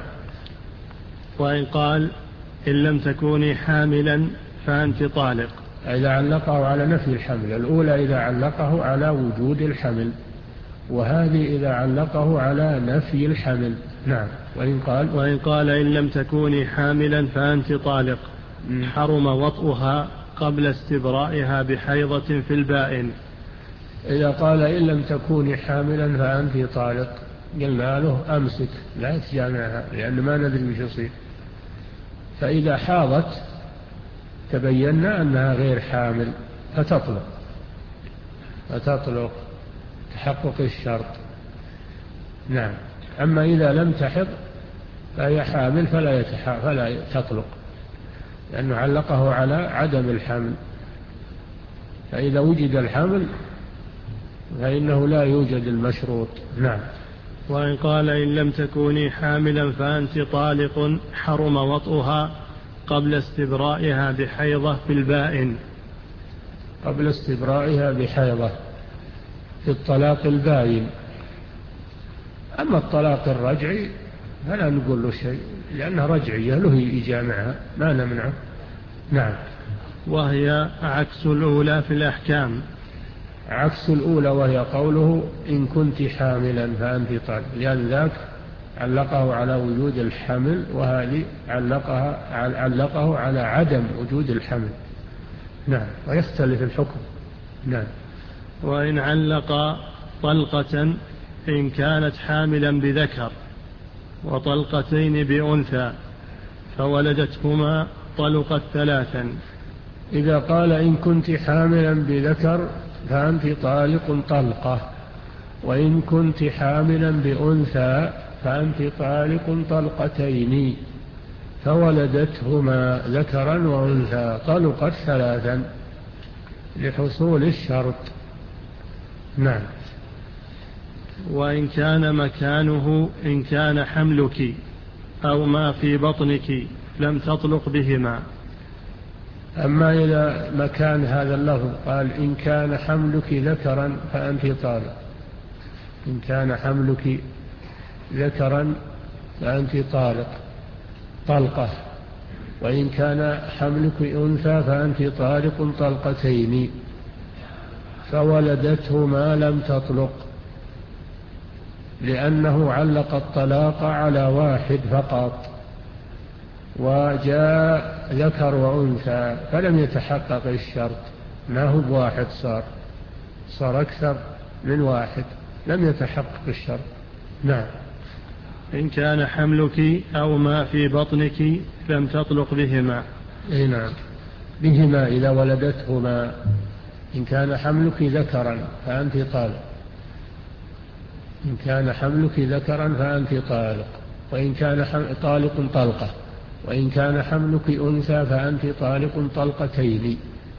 وإن قال إن لم تكوني حاملا فأنت طالق، إذا علقه على نفي الحمل. الأولى إذا علقه على وجود الحمل، وهذه إذا علقه على نفي الحمل. نعم. وإن قال وإن قال إن لم تكوني حاملا فأنت طالق حرم وطئها قبل استبرائها بحيضة في البائن. إذا قال إن لم تكوني حاملا فأنت طالق، قلنا له أمسك لا تجامعها لأن ما ندري وش يصير. فإذا حاضت تبينا أنها غير حامل فتطلق فتطلق تحقق الشرط. نعم. أما إذا لم تحض فهي حامل فلا, يتح... فلا تطلق، لأنه علقه على عدم الحمل. فإذا وجد الحمل فإنه لا يوجد المشروط. نعم. وإن قال إن لم تكوني حاملا فأنت طالق حرم وطئها قبل استبرائها بحيضة في البائن. قبل استبرائها بحيضة في الطلاق البائن. أما الطلاق الرجعي فلا نقول له شيء لأنها رجعية له يجامعها ما نمنعه. نعم. وهي عكس الأولى في الأحكام. عكس الأولى وهي قوله إن كنت حاملا فأنت طالق، لأن ذاك علقه على وجود الحمل، وهذه علقها علقه على عدم وجود الحمل. نعم. ويختلف الحكم. نعم. وإن علق طلقة إن كانت حاملا بذكر وطلقتين بأنثى فولدتهما طلقت ثلاثا. إذا قال إن كنت حاملا بذكر فأنت طالق طلقة، وإن كنت حاملا بأنثى فأنت طالق طلقتين، فولدتهما ذكرا وأنثى طلقت ثلاثا لحصول الشرط. نعم. وإن كان مكانه إن كان حملك أو ما في بطنك لم تطلق بهما. أما إذا مكان هذا اللفظ قال إن كان حملك ذكرا فأنت طالق، إن كان حملك ذكرا فأنت طالق طلقة، وإن كان حملك أنثى فأنت طالق طلقتين، فولدته ما لم تطلق، لأنه علق الطلاق على واحد فقط، وجاء ذكر وأنثى فلم يتحقق الشرط، ما هو بواحد، صار صار أكثر من واحد، لم يتحقق الشرط. نعم. إن كان حملك أو ما في بطنك لم تطلق بهما. إيه نعم، بهما إذا ولدتهما. إن كان حملك ذكرا فأنت طالق، إن كان حملك ذكرا فأنت طالق، وإن كان طالق طلقة، وإن كان حملك أنثى فأنت طالق طلقتين،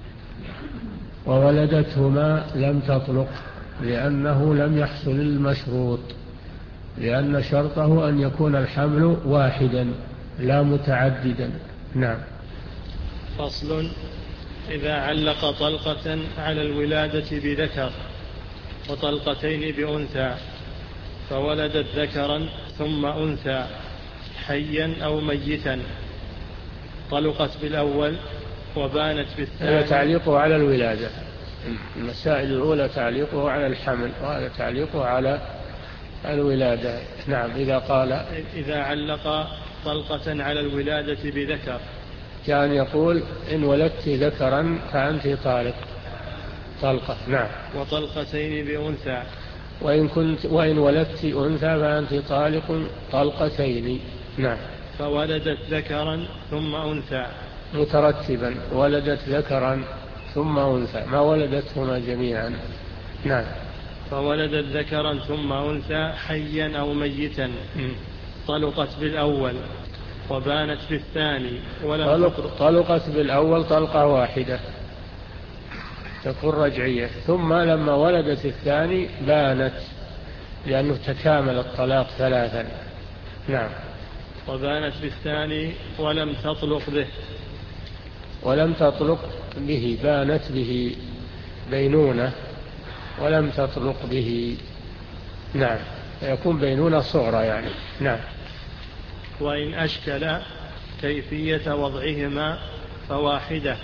وولدتهما لم تطلق لأنه لم يحصل المشروط، لأن شرطه أن يكون الحمل واحدا لا متعددا. نعم. فصل. إذا علق طلقة على الولادة بذكر وطلقتين بأنثى فولدت ذكرا ثم أنثى حيا أو ميتا طلقت بالأول وبانت بالثاني. هذا تعليقه على الولادة. المسائل الأولى تعليقه على الحمل، وهذا تعليقه على الولادة. نعم. إذا قال إذا علق طلقة على الولادة بذكر كان يقول إن ولدت ذكرا فأنت طالق طلقة. نعم. وطلقتين بأنثى وإن, كنت وإن ولدت أنثى فأنت طالق طلقتين. نعم. فولدت ذكرا ثم أنثى مترتبا، ولدت ذكرا ثم أنثى، ما ولدتهما جميعا. نعم. فولدت ذكرا ثم أنثى حيا أو ميتا طلقت بالأول وبانت بالثاني ولم طلق طلقت بالأول طلقة واحدة تكون رجعية، ثم لما ولدت الثاني بانت لأنه تكامل الطلاق ثلاثا. نعم. وبانت بالثاني ولم تطلق به ولم تطلق به بانت به بينونة ولم تطلق به. نعم. يكون بينونة صغرى يعني. نعم. وإن أشكل كيفية وضعهما فواحدة.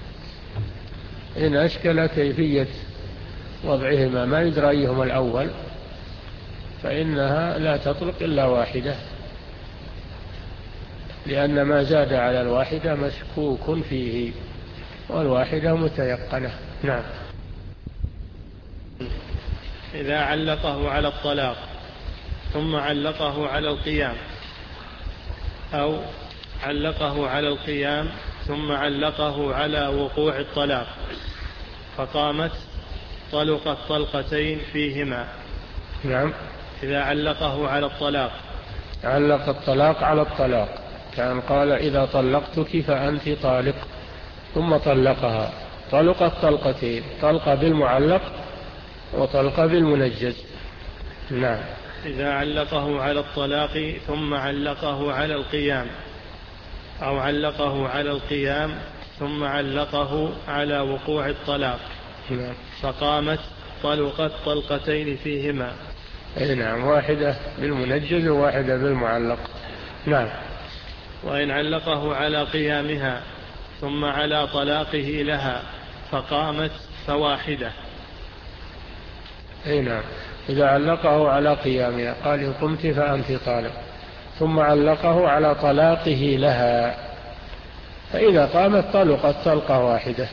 إن أشكل كيفية وضعهما ما يدرى أيهما الأول فإنها لا تطلق إلا واحدة، لأن ما زاد على الواحدة مشكوك فيه والواحدة متيقنة. نعم. إذا علقه على الطلاق ثم علقه على القيام، أو علقه على القيام ثم علقه على وقوع الطلاق فقامت طلقت طلقتين فيهما. نعم. إذا علقه على الطلاق، علق الطلاق على الطلاق، كان قال إذا طلقتك فأنت طالق، ثم طلقها، طلقت طلقتين، طلقة بالمعلق وطلقة بالمنجز. نعم. إذا علقه على الطلاق ثم علقه على القيام، أو علقه على القيام ثم علقه على وقوع الطلاق فقامت طلقت طلقتين فيهما. أي نعم، واحدة بالمنجز وواحدة بالمعلق. نعم. وإن علقه على قيامها ثم على طلاقه لها فقامت فواحدة. أي نعم، إذا علقه على قيامها قال إن قمت فأنت طالق، ثم علقه على طلاقه لها، فإذا قامت طلقت طلقة واحدة.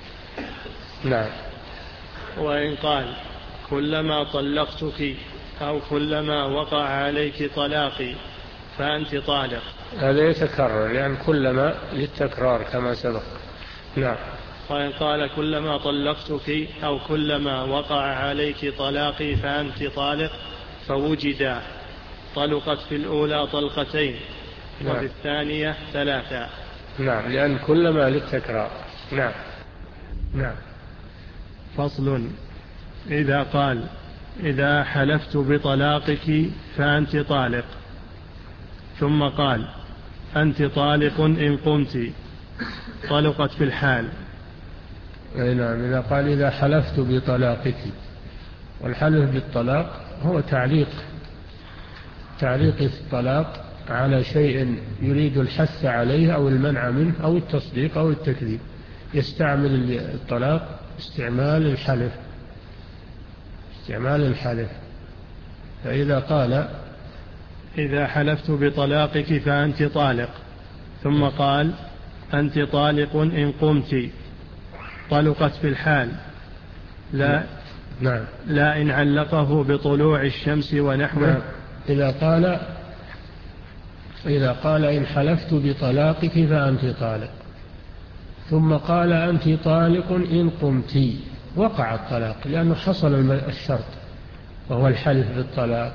نعم. وإن قال كلما طلقتك أو كلما وقع عليك طلاقي فأنت طالق، هذا يتكرر لأن كلما للتكرار كما سبق. نعم. وإن قال كلما طلقتك أو كلما وقع عليك طلاقي فأنت طالق فوجدا طلقت في الأولى طلقتين. نعم. وفي الثانية ثلاثة. نعم، لأن كلما للتكرار. نعم. نعم. فصل. إذا قال إذا حلفت بطلاقك فأنت طالق، ثم قال أنت طالق إن قمت، طلقت في الحال. أي نعم، إذا قال إذا حلفت بطلاقك، والحلف بالطلاق هو تعليق تعليق الطلاق على شيء يريد الحث عليه أو المنع منه أو التصديق أو التكذيب، يستعمل الطلاق استعمال الحلف استعمال الحلف فإذا قال إذا حلفت بطلاقك فأنت طالق، ثم قال أنت طالق إن قمت، طلقت في الحال. لا نعم. لا إن علقه بطلوع الشمس ونحوه. نعم. إذا قال إذا قال إن حلفت بطلاقك فأنت طالق، ثم قال أنت طالق إن قمت، وقع الطلاق لأنه حصل الشرط وهو الحلف بالطلاق.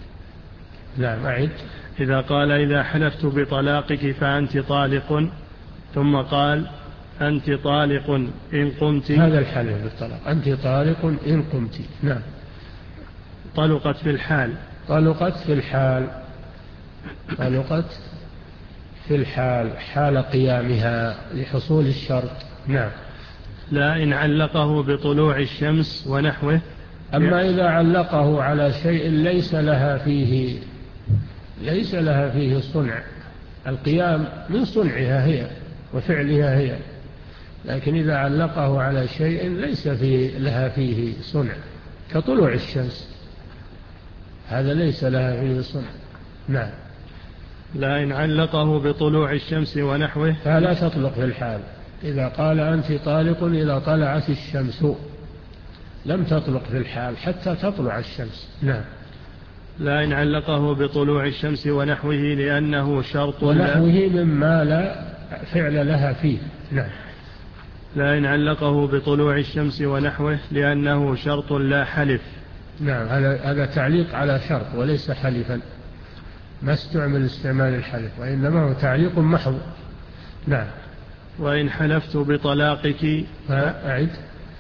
نعم. أعد. إذا قال إذا حلفت بطلاقك فأنت طالق، ثم قال أنت طالق إن قمت، هذا الحلف بالطلاق، أنت طالق إن قمت. نعم. طلقت في الحال. طلقت في الحال طلقت في الحال حال قيامها لحصول الشرط. نعم. لا إن علقه بطلوع الشمس ونحوه. أما إذا علقه على شيء ليس لها فيه ليس لها فيه صنع، القيام من صنعها هي وفعلها هي، لكن إذا علقه على شيء ليس فيه لها فيه صنع كطلوع الشمس، هذا ليس لها فيه صنع. نعم. لا إن علقه بطلوع الشمس ونحوه فلا تطلق في الحال. إذا قال أنت طالق إذا طلعت الشمس لم تطلق في الحال حتى تطلع الشمس. نعم. لا إن علقه بطلوع الشمس ونحوه لأنه شرط، ونحوه مما لا فعل لها فيه. نعم. لا إن علقه بطلوع الشمس ونحوه لأنه شرط لا حلف. نعم، هذا هذا تعليق على شرط وليس حلفا، ما استعمل استعمال الحلف، وإنما هو تعليق محض. نعم. وإن حلفت بطلاقك فأعد.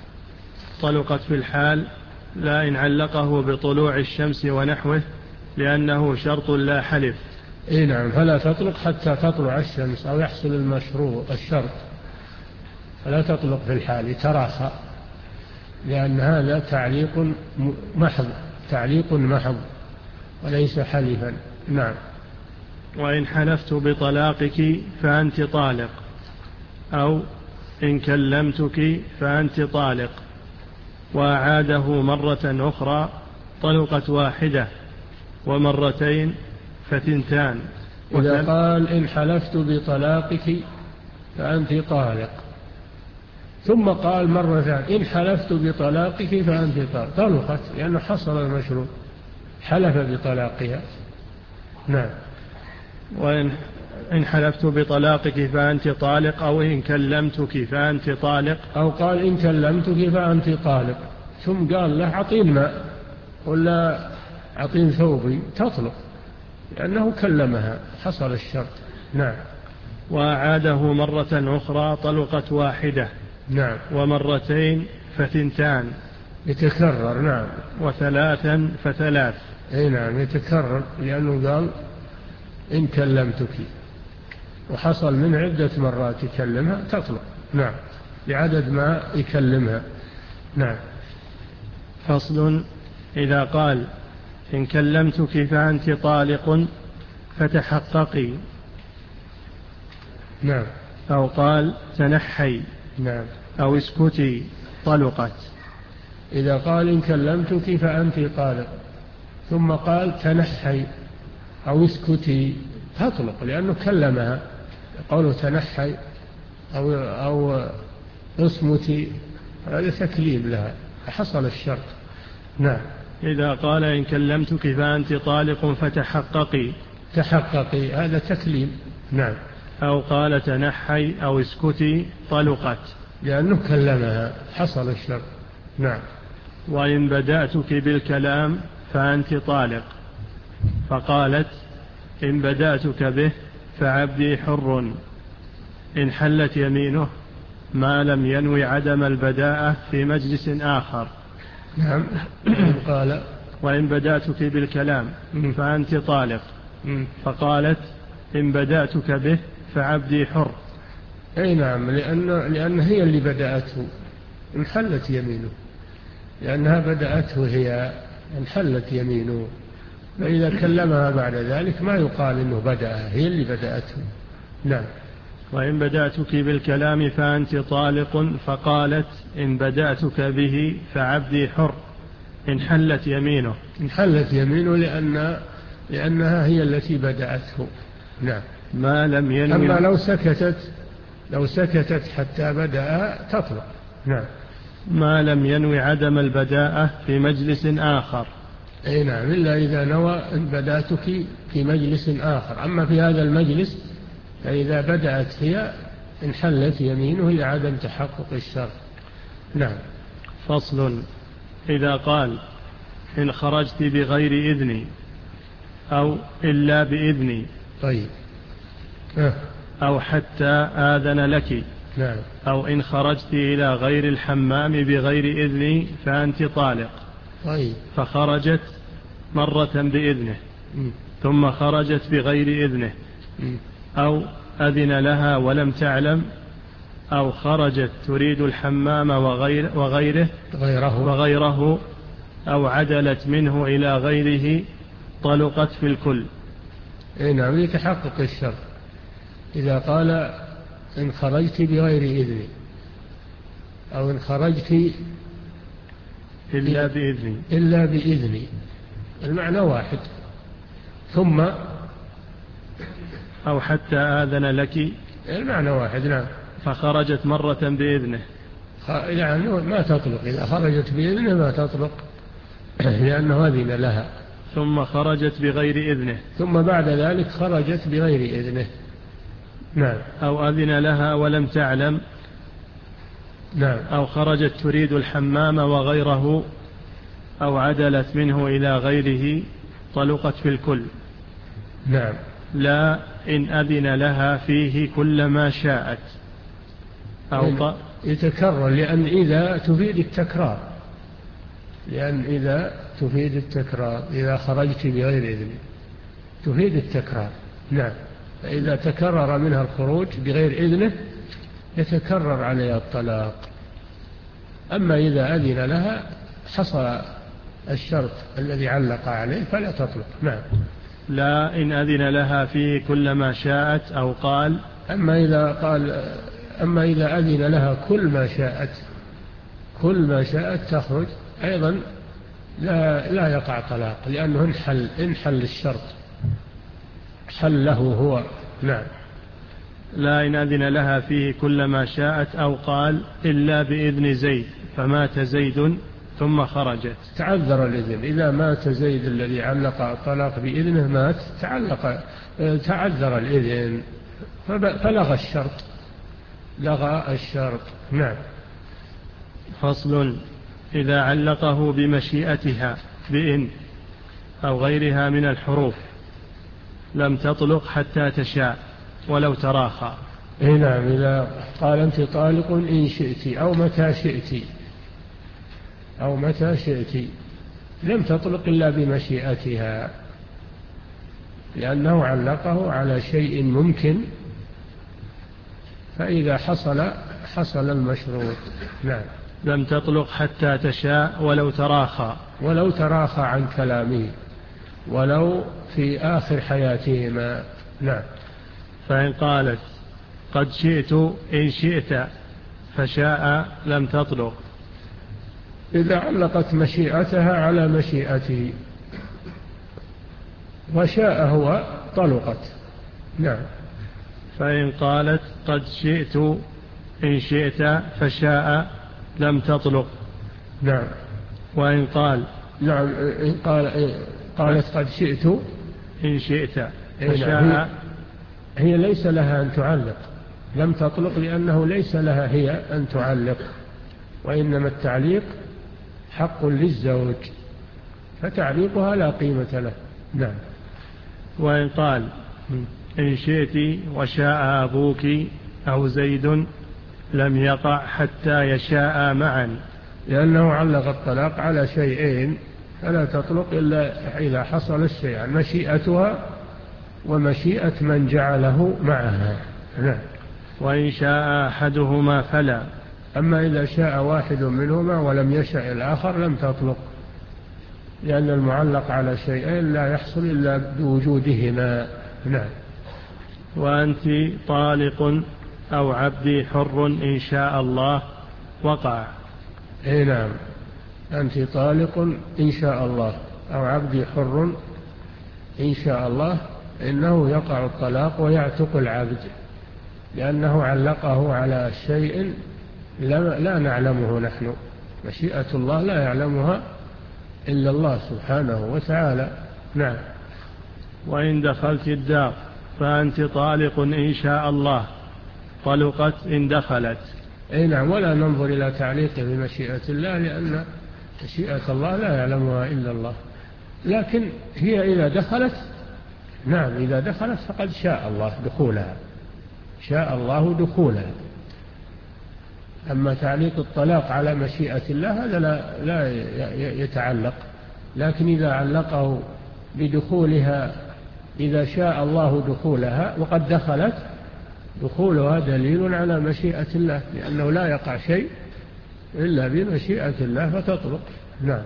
طلقت في الحال. لا إن علقه بطلوع الشمس ونحوه لأنه شرط لا حلف. إيه نعم، فلا تطلق حتى تطلع الشمس أو يحصل المشروع الشرط، فلا تطلق في الحال تراخى، لأن هذا تعليق محض تعليق محض وليس حلفا. نعم. وإن حلفت بطلاقك فأنت طالق، أو إن كلمتك فأنت طالق، وأعاده مرة أخرى طلقت واحدة، ومرتين فتنتان. إذا قال إن حلفت بطلاقك فأنت طالق، ثم قال مرة ثانية إن حلفت بطلاقك فأنت طالق، طلقت لأنه حصل المشروط، حلف بطلاقها. نعم. وإن إن حلفت بطلاقك فأنت طالق، أو إن كلمتك فأنت طالق، أو قال إن كلمتك فأنت طالق، ثم قال له أعطين ماء ولا أعطين ثوبي، تطلق لأنه كلمها، حصل الشرط. نعم. وأعاده مرة أخرى طلقت واحدة. نعم. ومرتين فتنتان. يتكرر. نعم. وثلاثا فثلاث. أي نعم، يتكرر لأنه قال إن كلمتك، وحصل من عدة مرات يكلمها، تطلق. نعم، بعدد ما يكلمها. نعم. فصل. إذا قال إن كلمتك فأنت طالق فتحققي. نعم. أو قال تنحي. نعم. أو اسكتي، طلقت. إذا قال إن كلمتك فأنت طالق، ثم قال تنحي أو اسكتي، تطلق لأنه كلمها. قوله تنحي أو, أو اصمتي، هذا تكليم لها، حصل الشرط. نعم. إذا قال إن كلمتك فأنت طالق فتحققي، تحققي، هذا تكليم. نعم. أو قال تنحي أو اسكتي، طلقت لأنه كلمها، حصل الشرط. نعم. وإن بدأتك بالكلام فأنت طالق، فقالت إن بدأتك به فعبدي حر، إن حلت يمينه ما لم ينوي عدم البداءة في مجلس آخر. نعم. قال وإن بدأتك بالكلام فأنت طالق، فقالت إن بدأتك به فعبدي حر. أي نعم، لأنه لأن هي اللي بدأته، انحلت يمينه، لأنها بدأته هي، انحلت يمينه. فإذا كلمها بعد ذلك ما يقال إنه بدأها، هي اللي بدأته. نعم. وإن بدأتك بالكلام فأنت طالق، فقالت إن بدأتك به فعبدي حر، انحلت يمينه. انحلت يمينه لأن لأنها هي التي بدأته. نعم. ما لم ينوي. أما لو سكتت لو سكتت حتى بدأ تطلق. نعم. ما لم ينوي عدم البداءة في مجلس آخر. أي نعم، إلا إذا نوى أن بدأتك في مجلس آخر. أما في هذا المجلس فإذا بدأت هي انحلت يمينه لعدم تحقق الشرط. نعم. فصل. إذا قال إن خرجت بغير إذني، أو إلا بإذني، طيب. أه. أو حتى آذن لك. نعم. أو إن خرجت إلى غير الحمام بغير إذني فأنت طالق. طيب. فخرجت مرة بإذنه، م. ثم خرجت بغير إذنه، م. أو أذن لها ولم تعلم، أو خرجت تريد الحمام وغير وغيره غيره وغيره أو عدلت منه إلى غيره، طلقت في الكل. إيه نعم، يتحقق الشرط. إذا قال إن خرجت بغير إذني، أو إن خرجت إلا بإذني إلا بإذني، المعنى واحد. ثم أو حتى آذن لك، المعنى واحد. نعم. فخرجت مرة بإذنه، يعني ما تطلق. إذا خرجت بإذنه ما تطلق لأنه أذن لها. ثم خرجت بغير إذنه، ثم بعد ذلك خرجت بغير إذنه. نعم. أو أذن لها ولم تعلم. نعم. أو خرجت تريد الحمام وغيره، أو عدلت منه إلى غيره، طلقت في الكل. نعم. لا إن أذن لها فيه كل ما شاءت. أو ط... يتكرر، لأن إذا تفيد التكرار، لأن إذا تفيد التكرار، إذا خرجت بغير إذن تفيد التكرار. نعم. فإذا تكرر منها الخروج بغير إذنه يتكرر عليها الطلاق. أما إذا أذن لها حصل الشرط الذي علق عليه فلا تطلق. نعم. لا إن أذن لها فيه كل ما شاءت أو قال. أما إذا قال أما إذا أذن لها كل ما شاءت كل ما شاءت تخرج أيضا لا لا يقع طلاق، لأنه انحل انحل الشرط حله هو. نعم. لا إن أذن لها فيه كل ما شاءت أو قال إلا بإذن زيد فمات زيد ثم خرجت. تعذر الإذن، إذا مات زيد الذي علق الطلاق بإذنه مات تعلق تعذر الإذن فلغى الشرط لغى الشرط. نعم. فصل. إذا علقه بمشيئتها بإن أو غيرها من الحروف لم تطلق حتى تشاء ولو تراخى. إيه نعم. إذا قال أنت طالق إن شئت أو متى شئت أو متى شئت لم تطلق إلا بمشيئتها، لأنه علقه على شيء ممكن، فإذا حصل حصل المشروط. نعم. لم تطلق حتى تشاء ولو تراخى ولو تراخى عن كلامه ولو في آخر حياتهما. نعم. فإن قالت قد شئت إن شئت فشاء لم تطلق. إذا علقت مشيئتها على مشيئته وشاء هو طلقت. نعم. فإن قالت قد شئت إن شئت فشاء لم تطلق. نعم. وإن قال نعم إن قال إن قالت قد شئت إن شئت فشاء هي, هي ليس لها أن تعلق، لم تطلق لأنه ليس لها هي أن تعلق، وإنما التعليق حق للزوج فتعليقها لا قيمة له. نعم. وإن قال إن شئت وشاء أبوك أو زيد لم يقع حتى يشاء معا، لأنه علق الطلاق على شيئين فلا تطلق إلا إذا حصل الشيئان، مشيئتها ومشيئة من جعله معها. نعم. وإن شاء أحدهما فلا. أما إذا شاء واحد منهما ولم يشاء الآخر لم تطلق، لأن المعلق على شيئين لا يحصل إلا بوجودهما. نعم. وأنت طالق أو عبدي حر إن شاء الله وقع. إيه نعم. أنت طالق إن شاء الله أو عبدي حر إن شاء الله، إنه يقع الطلاق ويعتق العبد، لأنه علقه على شيء لا نعلمه نحن، مشيئة الله لا يعلمها إلا الله سبحانه وتعالى. نعم. وإن دخلت الدار فأنت طالق إن شاء الله طلقت إن دخلت. أي نعم. ولا ننظر إلى تعليقه بمشيئة الله، لأن مشيئة الله لا يعلمها إلا الله، لكن هي إذا دخلت، نعم إذا دخلت فقد شاء الله دخولها، شاء الله دخولها. أما تعليق الطلاق على مشيئة الله هذا لا, لا يتعلق، لكن إذا علقه بدخولها إذا شاء الله دخولها وقد دخلت، دخولها دليل على مشيئة الله، لأنه لا يقع شيء إلا بمشيئة الله فتطلق. نعم.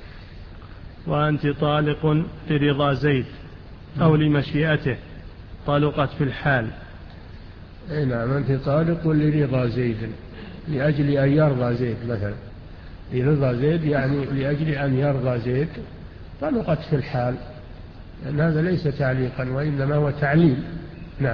وأنت طالق لرضا زيد أو لمشيئته طلقت في الحال. أي نعم. أنت طالق لرضا زيد لأجل أن يرضى زيد مثلا، لرضا زيد يعني لأجل أن يرضى زيد طلقت في الحال، لأن هذا ليس تعليقا وإنما هو تعليل. نعم.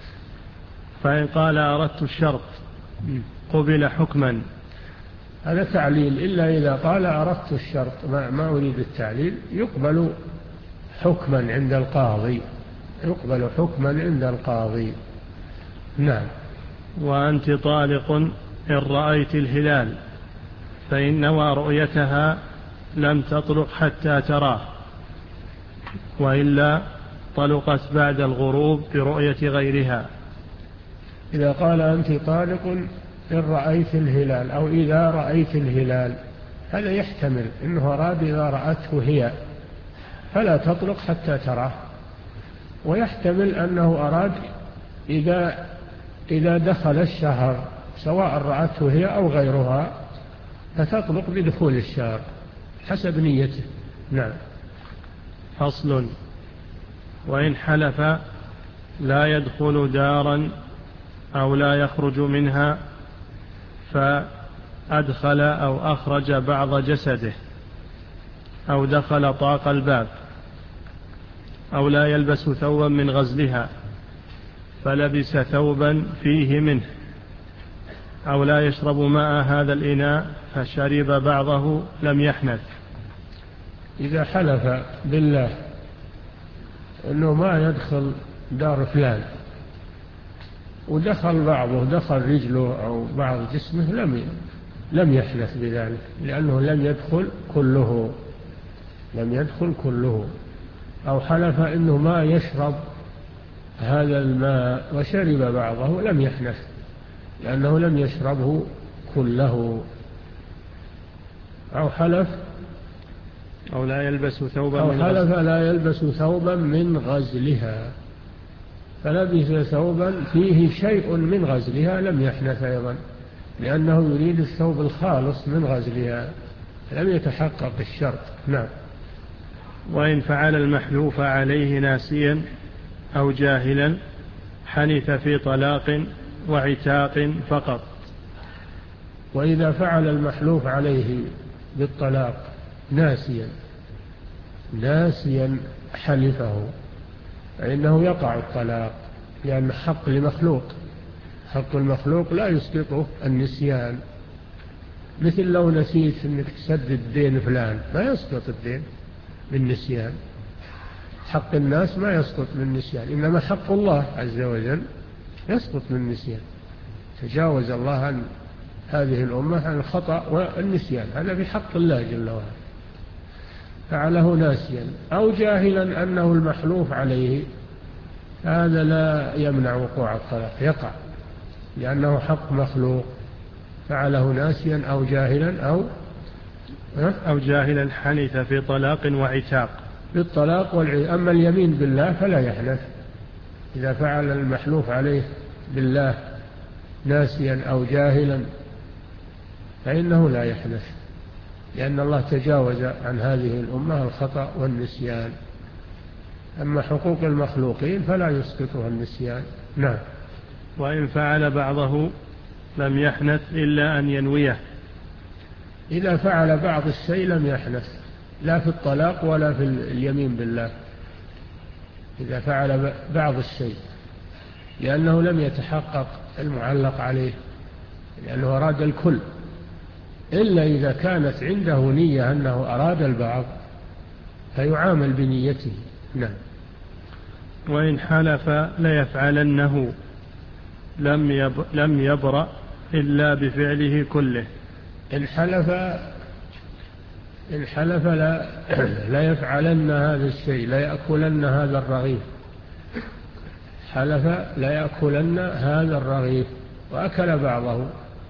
فإن قال أردت الشرط قبل حكما. هذا تعليل، إلا إذا قال أردت الشرط ما, ما أريد التعليل يقبل حكما عند القاضي، يقبل حكما عند القاضي. نعم. وأنت طالق إن رأيت الهلال فإن نوى رؤيتها لم تطلق حتى تراه، وإلا طلقت بعد الغروب برؤية غيرها. إذا قال أنت طالق إن رأيت الهلال أو إذا رأيت الهلال، هذا يحتمل إنه أراد إذا رأته هي فلا تطلق حتى تراه، ويحتمل أنه أراد إذا إذا دخل الشهر سواء رأته هي أو غيرها فتطلق بدخول الشهر، حسب نيته. نعم. فصل. وإن حلف لا يدخل دارا أو لا يخرج منها فأدخل أو أخرج بعض جسده أو دخل طاق الباب أو لا يلبس ثوبا من غزلها فلبس ثوبا فيه منه أو لا يشرب ماء هذا الإناء فشرب بعضه لم يحنث. إذا حلف بالله أنه ما يدخل دار فلان ودخل بعضه، دخل رجله أو بعض جسمه، لم لم يحنث بذلك، لأنه لم يدخل كله لم يدخل كله. أو حلف أنه ما يشرب هذا الماء وشرب بعضه لم يحنث، لأنه لم يشربه كله. أو حلف أو لا يلبس ثوبا أو من حلف غزل لا يلبس ثوبا من غزلها فلبس ثوبا فيه شيء من غزلها لم يحنث أيضا، لأنه يريد الثوب الخالص من غزلها، لم يتحقق الشرط. نعم. وإن فعل المحلوف عليه ناسيا أو جاهلا حنث في طلاق وعتاق فقط. وإذا فعل المحلوف عليه بالطلاق ناسيا ناسيا حلفه فإنه يقع الطلاق، لأن حق لمخلوق، حق المخلوق لا يسقطه النسيان. مثل لو نسيت أنك تسدد دين فلان ما يسقط الدين بالنسيان، حق الناس ما يسقط بالنسيان، إنما حق الله عز وجل يسقط بالنسيان. تجاوز الله عن هذه الأمة عن الخطأ والنسيان، هذا بحق الله جل وعلا. فعله ناسيا أو جاهلا أنه المحلوف عليه، هذا لا يمنع وقوع الطلاق، يقع لأنه حق مخلوق. فعله ناسيا أو جاهلا أو أو جاهلا حنث في طلاق وعتاق. بالطلاق والعتاق. أما اليمين بالله فلا يحنث. إذا فعل المحلوف عليه بالله ناسيا أو جاهلا فإنه لا يحنث، لأن الله تجاوز عن هذه الأمة الخطأ والنسيان. أما حقوق المخلوقين فلا يسقطها النسيان. نعم. وإن فعل بعضه لم يحنث إلا أن ينويه. إذا فعل بعض الشيء لم يحنث، لا في الطلاق ولا في اليمين بالله. إذا فعل بعض الشيء لأنه لم يتحقق المعلق عليه، لأنه أراد الكل، إلا إذا كانت عنده نية أنه أراد البعض فيعامل بنيته. نعم. وإن حلف ليفعلنه لم يب لم يبرأ إلا بفعله كله. إن حلف إن حلف لا, لا يفعلن هذا الشيء، لا يأكلن هذا الرغيف، حلف لا يأكلن هذا الرغيف وأكل بعضه،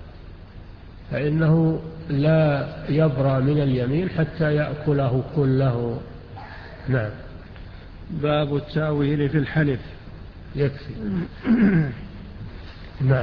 فإنه لا يبرأ من اليمين حتى يأكله كله. نعم. باب التأويل في الحلف. يكفي. نعم.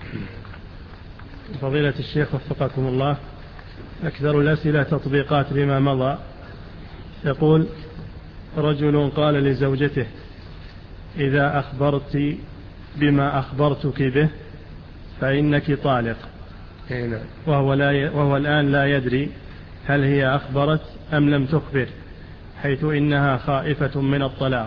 فضيلة الشيخ وفقكم الله، أكثر الأسئلة تطبيقات لما مضى. يقول: رجل قال لزوجته: إذا أخبرت بما أخبرتك به فإنك طالق، وهو, لا ي... وهو الآن لا يدري هل هي أخبرت أم لم تخبر، حيث إنها خائفة من الطلاق.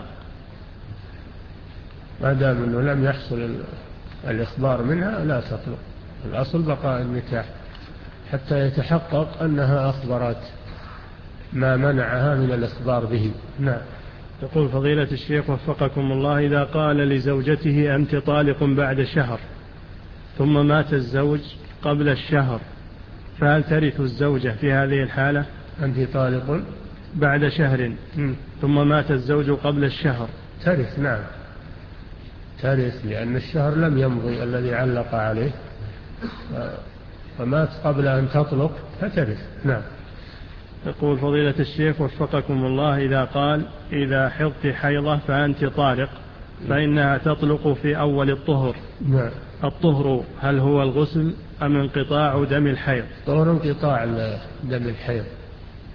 ما دام أنه لم يحصل الإخبار منها لا تطلق، الأصل بقاء النكاح حتى يتحقق أنها أخبرت ما منعها من الإخبار به. نعم. يقول فضيلة الشيخ وفقكم الله: إذا قال لزوجته أنت طالق بعد شهر ثم مات الزوج قبل الشهر، فهل ترث الزوجة في هذه الحالة؟ أنت طالق بعد شهر ثم مات الزوج قبل الشهر. ترث. نعم ترث، لأن الشهر لم يمضي الذي علق عليه، ومات قبل أن تطلق فترث. نعم. يقول فضيلة الشيخ وفقكم الله: إذا قال إذا حضت حيضة فأنت طالق، فإنها تطلق في أول الطهر. نعم. الطهر هل هو الغسل أم انقطاع دم الحيض؟ طهر انقطاع دم الحيض،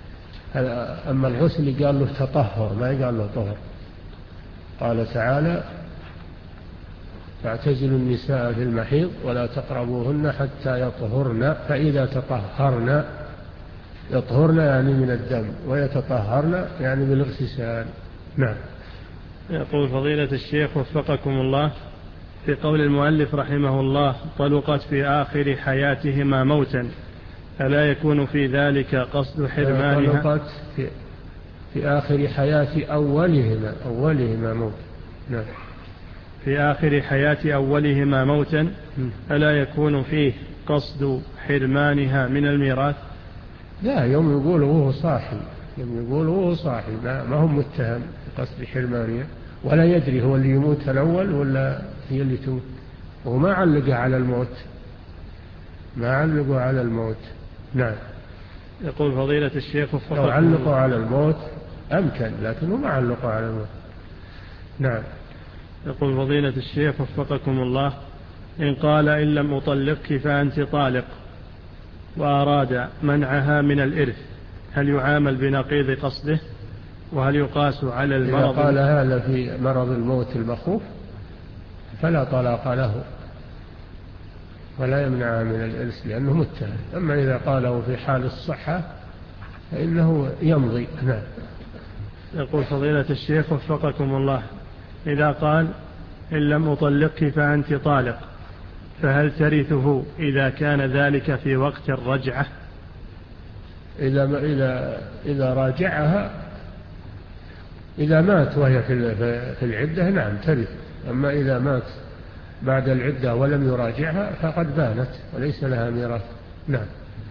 أما الغسل قال له تطهر، ما قال له طهر. قال تعالى فاعتزلوا النساء في المحيض ولا تقربوهن حتى يطهرن فإذا تطهرن، يطهرن يعني من الدم، ويتطهرن يعني بالاغتسال. نعم. يقول فضيلة الشيخ وفقكم الله، في قول المؤلف رحمه الله طلقت في آخر حياتهما موتا، ألا يكون في ذلك قصد حرمانها؟ طلقت في, في آخر حياة أولهما أولهما موت. نعم. في آخر حياة أولهما موتا، ألا يكون فيه قصد حرمانها من الميراث؟ لا، يوم يقول وهو صاحي، يوم يقول وهو صاحي ما هم متهم بقصد حرمانها، ولا يدري هو اللي يموت الأول ولا هي اللي تموت، وما علق على الموت، ما علقوا على الموت. نعم. يقول فضيلة الشيخ لو علقوا على الموت أمكن، لكنه ما علقوا على الموت. نعم. يقول فضيلة الشيخ وفقكم الله، إن قال إن لم أطلقك فأنت طالق وأراد منعها من الإرث، هل يعامل بنقيض قصده؟ وهل يقاس على المرض؟ إذا قال هذا في مرض الموت المخوف فلا طلاق له ولا يمنعها من الإرث لأنه متهم. أما إذا قاله في حال الصحة فإنه يمضي. نعم. يقول فضيلة الشيخ وفقكم الله، إذا قال إن لم أطلقك فأنت طالق، فهل ترثه إذا كان ذلك في وقت الرجعة؟ إذا إذا إذا راجعها، إذا مات وهي في العدة نعم ترث. أما إذا مات بعد العدة ولم يراجعها فقد بانت وليس لها ميراث. نعم.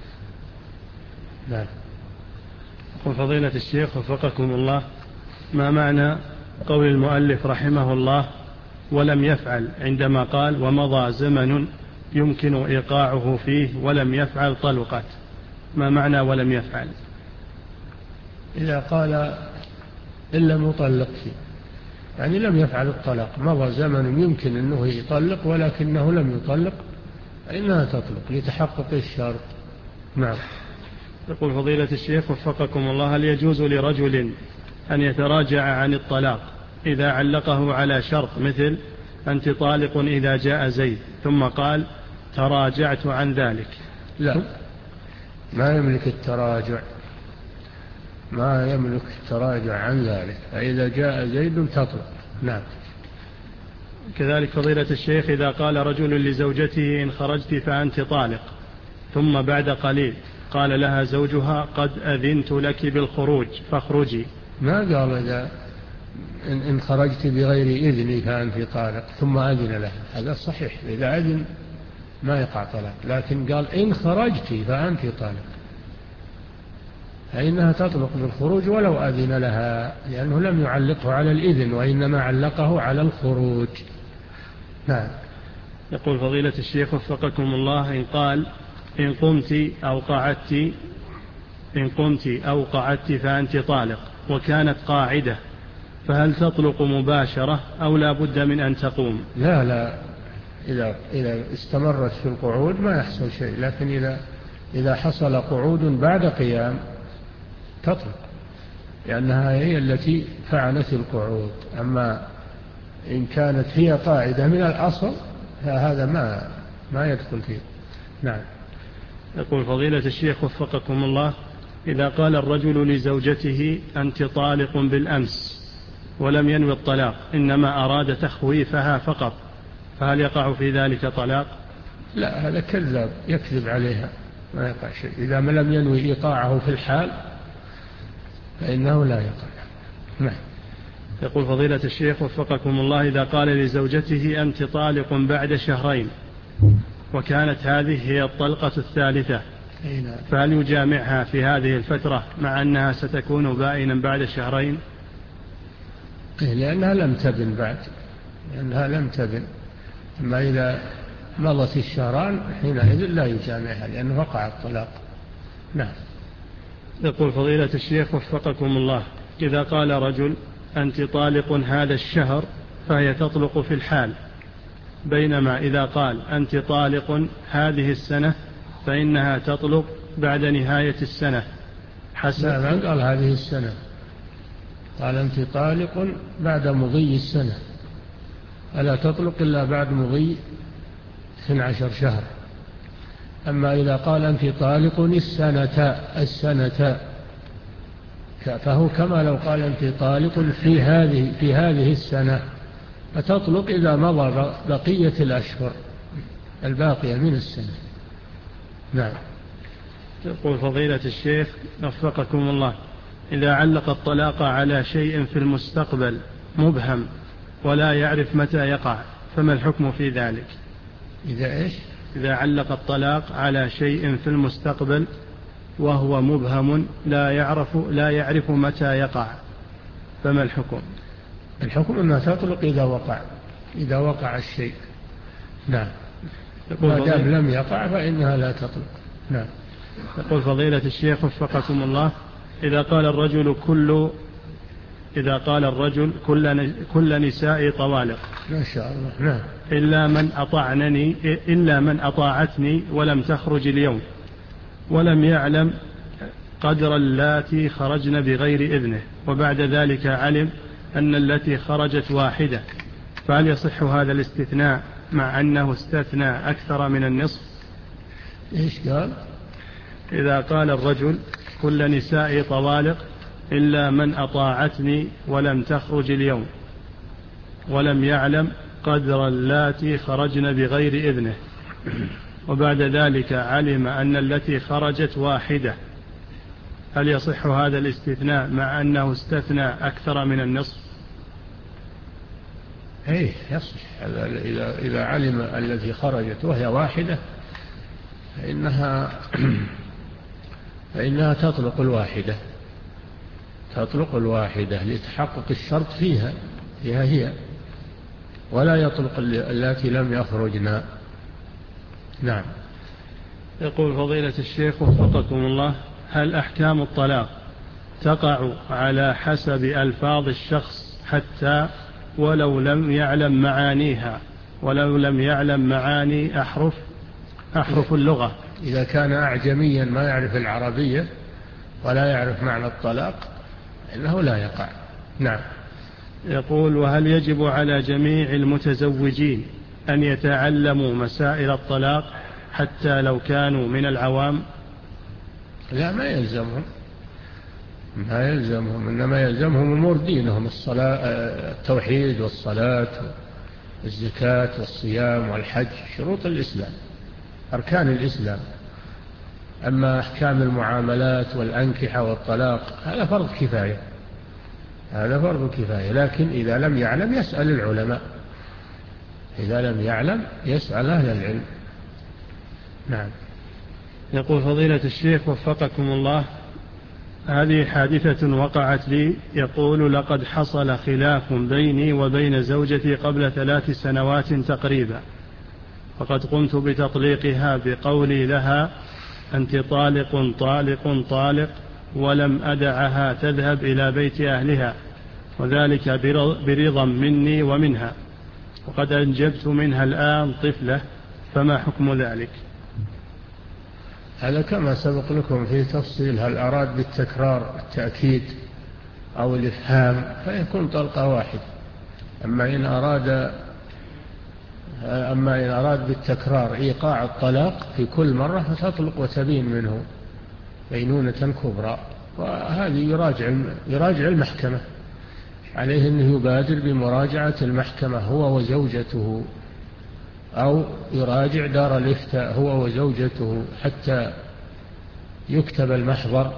نعم. يقول فضيلة الشيخ وفقكم الله، ما معنى قول المؤلف رحمه الله ولم يفعل عندما قال ومضى زمن يمكن إيقاعه فيه ولم يفعل طلقت؟ ما معنى ولم يفعل؟ إذا قال إن لم يطلق فيه يعني لم يفعل الطلاق، مضى زمن يمكن أنه يطلق ولكنه لم يطلق، فإنها تطلق لتحقق الشرط. نعم. يقول فضيلة الشيخ وفقكم الله، هل يجوز لرجل أن يتراجع عن الطلاق إذا علقه على شرط مثل أنت طالق إذا جاء زيد ثم قال تراجعت عن ذلك؟ لا، ما يملك التراجع، ما يملك التراجع عن ذلك، فإذا جاء زيد تطلق. نعم. كذلك فضيلة الشيخ، إذا قال رجل لزوجته إن خرجت فأنت طالق، ثم بعد قليل قال لها زوجها قد أذنت لك بالخروج فاخرجي، ما قال إذا إن خرجت بغير إذني فأنت طالق ثم أذن لها، هذا صحيح، إذا أذن ما يقع طلاق، لكن قال إن خرجت فأنت طالق، فإنها تطلق بالخروج ولو أذن لها، لأنه لم يعلقه على الإذن وإنما علقه على الخروج. نعم. يقول فضيلة الشيخ وفقكم الله، إن قال إن قمت أو قعدت إن قمت أو قعدت فأنت طالق وكانت قاعدة، فهل تطلق مباشرة أو لا بد من أن تقوم؟ لا لا، إذا, إذا استمرت في القعود ما يحصل شيء، لكن إذا, إذا حصل قعود بعد قيام تطلق، لأنها هي التي فعلت القعود. أما إن كانت هي قاعدة من الأصل فهذا ما ما يدخل فيه. نعم. يقول فضيلة الشيخ وفقكم الله، إذا قال الرجل لزوجته أنت طالق بالأمس ولم ينوي الطلاق إنما أراد تخويفها فقط، فهل يقع في ذلك طلاق؟ لا، هذا كذاب يكذب عليها، ما يقع شيء. إذا ما لم ينوي إيقاعه في الحال فإنه لا يقع. نعم. يقول فضيلة الشيخ وفقكم الله، إذا قال لزوجته أنت طالق بعد شهرين وكانت هذه هي الطلقة الثالثة، فهل يجامعها في هذه الفترة مع أنها ستكون بائنا بعد شهرين؟ لأنها لم تبن بعد، لأنها لم تبن. أما إذا مضت الشهران حينئذ لا يجامعها لأنه وقع الطلاق. نعم. يقول فضيلة الشيخ وفقكم الله، إذا قال رجل أنت طالق هذا الشهر فهي تطلق في الحال، بينما إذا قال أنت طالق هذه السنة فإنها تطلق بعد نهاية السنة، حسب لا ما قال هذه السنة، قال أنت طالق بعد مضي السنة، ألا تطلق إلا بعد مضي اثني عشر شهر. أما إذا قال أنت طالق السنة السنة فهو كما لو قال أنت طالق في هذه في هذه السنة، فتطلق إذا مضى بقية الأشهر الباقية من السنة. نعم. يقول فضيلة الشيخ وفقكم الله: إذا علق الطلاق على شيء في المستقبل مبهم ولا يعرف متى يقع فما الحكم في ذلك؟ إذا إيش؟ إذا علق الطلاق على شيء في المستقبل وهو مبهم لا يعرف لا يعرف متى يقع فما الحكم؟ الحكم أنها تطلق إذا وقع إذا وقع الشيء. نعم. ما دام لم يقع فإنها لا تطلق. نعم. يقول فضيلة الشيخ وفقكم الله: إذا قال الرجل كل إذا قال الرجل كل كل نسائي طوالق ما شاء الله. نعم. إلا من أطعنني إلا من أطاعتني ولم تخرج اليوم، ولم يعلم قدر اللاتي خرجن بغير إذنه، وبعد ذلك علم أن التي خرجت واحدة، فهل يصح هذا الاستثناء مع أنه استثنى أكثر من النصف؟ إيش قال؟ إذا قال الرجل كل نسائي طوالق إلا من أطاعتني ولم تخرج اليوم، ولم يعلم قدر اللاتي خرجن بغير إذنه، وبعد ذلك علم أن التي خرجت واحدة، هل يصح هذا الاستثناء مع أنه استثنى أكثر من النصف؟ إيه يصح. إذا إذا علم التي خرجت وهي واحدة فإنها فإنها تطلق الواحدة تطلق الواحدة لتحقق الشرط فيها فيها هي، ولا يطلق التي لم يخرجنا. نعم. يقول فضيلة الشيخ وفقكم الله: هل أحكام الطلاق تقع على حسب ألفاظ الشخص حتى ولو لم يعلم معانيها ولو لم يعلم معاني أحرف أحرف اللغة؟ إذا كان أعجميا ما يعرف العربية ولا يعرف معنى الطلاق إنه لا يقع. نعم. يقول: وهل يجب على جميع المتزوجين أن يتعلموا مسائل الطلاق حتى لو كانوا من العوام؟ لا، ما يلزمهم ما يلزمهم إنما يلزمهم أمور دينهم: الصلاة، التوحيد والصلاة والزكاة والصيام والحج، شروط الإسلام، أركان الإسلام. أما أحكام المعاملات والأنكحة والطلاق هذا فرض كفاية هذا فرض كفاية لكن إذا لم يعلم يسأل العلماء إذا لم يعلم يسأل أهل العلم. نعم. يقول فضيلة الشيخ وفقكم الله: هذه حادثة وقعت لي. يقول: لقد حصل خلاف بيني وبين زوجتي قبل ثلاث سنوات تقريبا، وقد قمت بتطليقها بقولي لها: أنت طالق طالق طالق، ولم أدعها تذهب إلى بيت أهلها، وذلك برضا مني ومنها، وقد أنجبت منها الآن طفلة، فما حكم ذلك؟ هذا كما سبق لكم في تفصيل. هل أراد بالتكرار التأكيد أو الإفهام فيكون طلقة واحدة. أما إن أراد أما إن أراد بالتكرار إيقاع الطلاق في كل مرة فتطلق وتبين منه بينونة كبرى، وهذه يراجع يراجع المحكمة، عليه أنه يبادر بمراجعة المحكمة هو وزوجته، أو يراجع دار الإفتاء هو وزوجته حتى يكتب المحضر،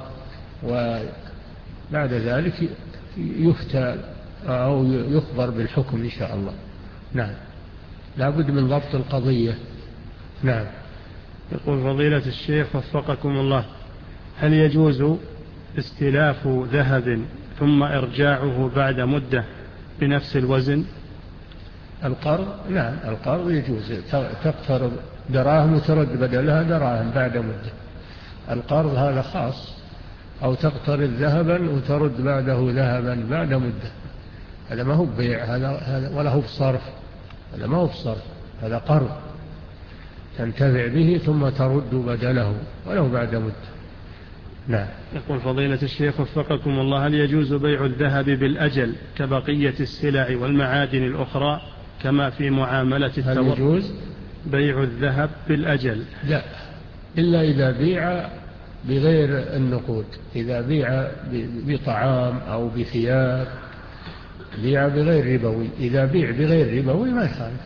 وبعد ذلك يفتى أو يخبر بالحكم إن شاء الله. نعم. لا بد من ضبط القضية. نعم. يقول فضيلة الشيخ وفقكم الله: هل يجوز استلاف ذهب ثم إرجاعه بعد مدة بنفس الوزن؟ القرض، نعم القرض يجوز، تقترض دراهم وترد بدلها دراهم بعد مدة. القرض هذا خاص، أو تقترض ذهبا وترد بعده ذهبا بعد مدة، هذا ما هو بيع هذا ولا هو بصرف، هذا ما هو بصرف، هذا قرض تنتفع به ثم ترد بدله ولو بعد مدة. نعم. يقول فضيلة الشيخ وفقكم الله: هل يجوز بيع الذهب بالأجل كبقية السلع والمعادن الأخرى كما في معاملة التورق؟ هل يجوز بيع الذهب بالأجل؟ لا، إلا إذا بيع بغير النقود، إذا بيع بطعام أو بثياب بيع بغير ربوي. إذا بيع بغير ربوي ما يخالف،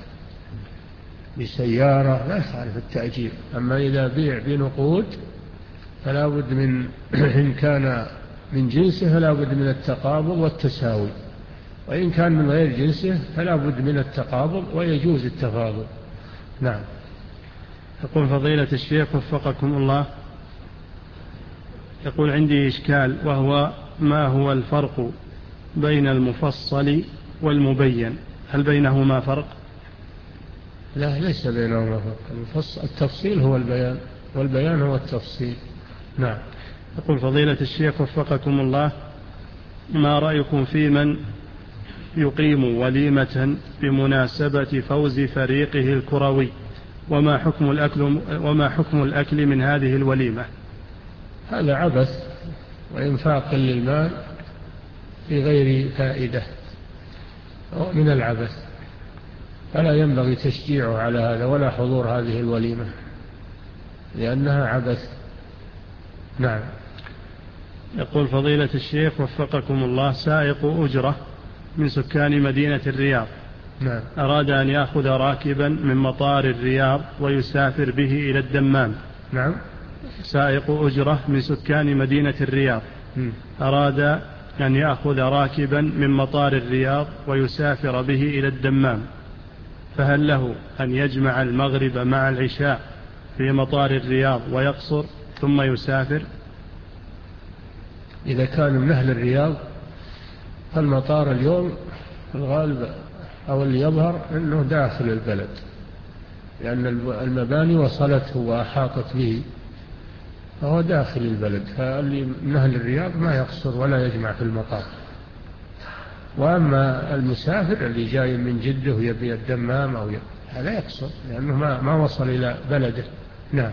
بسيارة لا يخالف التأجير. أما إذا بيع بنقود فلا بد من إن كان من جنسه فلا بد من التقابض والتساوي، وإن كان من غير جنسه فلا بد من التقابض ويجوز التفاضل. نعم. يقول فضيلة الشيخ وفقكم الله: يقول عندي إشكال، وهو ما هو الفرق بين المفصل والمبين؟ هل بينهما فرق؟ لا، ليس بينهما فرق. التفصيل هو البيان والبيان هو التفصيل. نعم. يقول فضيلة الشيخ وفقكم الله: ما رأيكم في من يقيم وليمة بمناسبة فوز فريقه الكروي؟ وما حكم الأكل, وما حكم الأكل من هذه الوليمة؟ هذا عبث وإنفاق للمال في غير فائدة من العبث، فلا ينبغي تشجيعه على هذا ولا حضور هذه الوليمة لأنها عبث. نعم. يقول فضيلة الشيخ وفقكم الله: سائق أجرة من سكان مدينة الرياض نعم. أراد أن يأخذ راكبا من مطار الرياض ويسافر به إلى الدمام. نعم. سائق أجرة من سكان مدينة الرياض م. أراد أن يأخذ راكبا من مطار الرياض ويسافر به إلى الدمام، فهل له أن يجمع المغرب مع العشاء في مطار الرياض ويقصر ثم يسافر؟ إذا كان من أهل الرياض فالمطار اليوم الغالب أو اللي يظهر أنه داخل البلد، لأن المباني وصلته وأحاطت به، فهو داخل البلد، فاللي من أهل الرياض ما يقصر ولا يجمع في المطار. وأما المسافر اللي جاي من جدة ويبي الدمام أو هذا يقصر لأنه ما, ما وصل إلى بلده. نعم.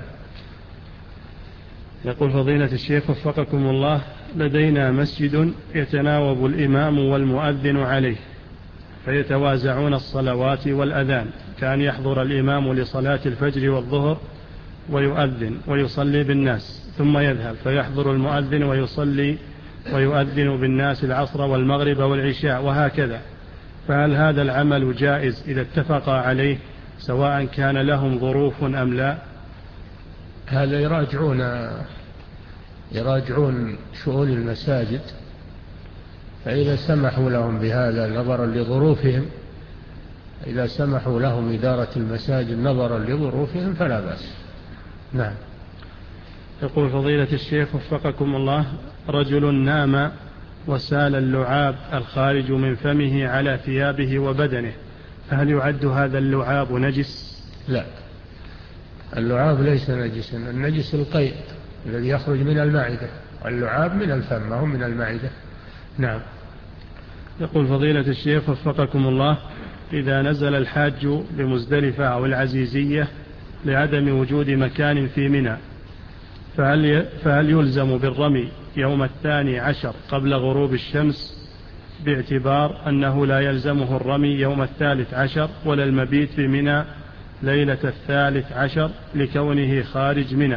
يقول فضيلة الشيخ وفقكم الله: لدينا مسجد يتناوب الإمام والمؤذن عليه فيتوازعون الصلوات والأذان، كان يحضر الإمام لصلاة الفجر والظهر ويؤذن ويصلي بالناس، ثم يذهب فيحضر المؤذن ويصلي ويؤذن بالناس العصر والمغرب والعشاء وهكذا، فهل هذا العمل جائز إذا اتفقا عليه سواء كان لهم ظروف أم لا؟ هذا يراجعون يراجعون شؤون المساجد، فإذا سمحوا لهم بهذا نظرا لظروفهم، إذا سمحوا لهم إدارة المساجد نظرا لظروفهم فلا بأس. نعم. يقول فضيلة الشيخ وفقكم الله: رجل نام وسال اللعاب الخارج من فمه على ثيابه وبدنه، فهل يعد هذا اللعاب نجس؟ لا، اللعاب ليس نجسا، النجس القيء الذي يخرج من المعدة، واللعاب من الفم ما هو من المعدة. نعم. يقول فضيلة الشيخ وفقكم الله: إذا نزل الحاج بمزدلفة أو العزيزية لعدم وجود مكان في منى، فهل, فهل يلزم بالرمي يوم الثاني عشر قبل غروب الشمس باعتبار أنه لا يلزمه الرمي يوم الثالث عشر ولا المبيت في منى ليلة الثالث عشر لكونه خارج منى؟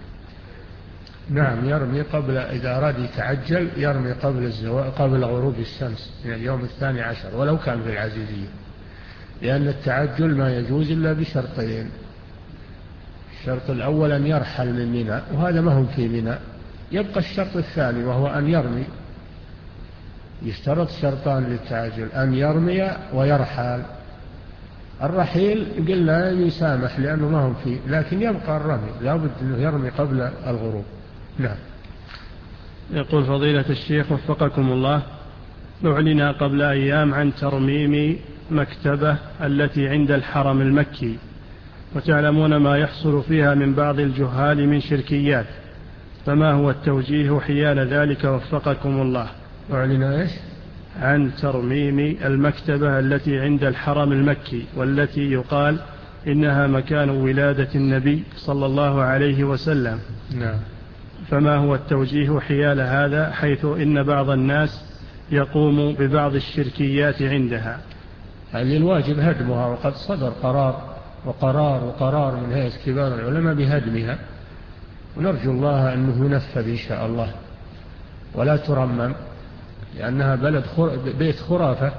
نعم، يرمي قبل، إذا أراد يتعجل يرمي قبل الزواج قبل غروب الشمس من اليوم الثاني عشر ولو كان في العزيزية، لأن التعجل ما يجوز إلا بشرطين: الشرط الأول أن يرحل من منى، وهذا ما هم في منى. يبقى الشرط الثاني وهو أن يرمي. يشترط شرطان للتعجل: أن يرمي ويرحل. الرحيل قلنا يسامح لأنه ما هم فيه، لكن يبقى الرمي لا بد أنه يرمي قبل الغروب. نعم. يقول فضيلة الشيخ وفقكم الله: أعلن قبل أيام عن ترميم مكتبة التي عند الحرم المكي، وتعلمون ما يحصل فيها من بعض الجهال من شركيات، فما هو التوجيه حيال ذلك وفقكم الله؟ أعلن إيش؟ عن ترميم المكتبة التي عند الحرم المكي، والتي يقال إنها مكان ولادة النبي صلى الله عليه وسلم. نعم. فما هو التوجيه حيال هذا، حيث إن بعض الناس يقوم ببعض الشركيات عندها؟ هذه الواجب هدمها، وقد صدر قرار وقرار وقرار من هيئة كبار العلماء بهدمها، ونرجو الله أنه ينفذ إن شاء الله ولا ترمم، لأنها بلد بيت خرافة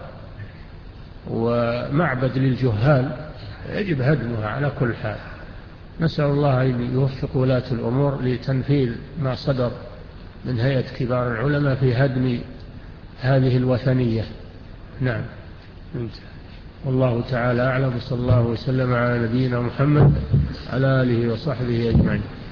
ومعبد للجهال، يجب هدمها على كل حال. نسأل الله أن يوفق ولاة الأمور لتنفيذ ما صدر من هيئة كبار العلماء في هدم هذه الوثنية. نعم. والله تعالى أعلم، صلى الله وسلم على نبينا محمد على آله وصحبه أجمعين.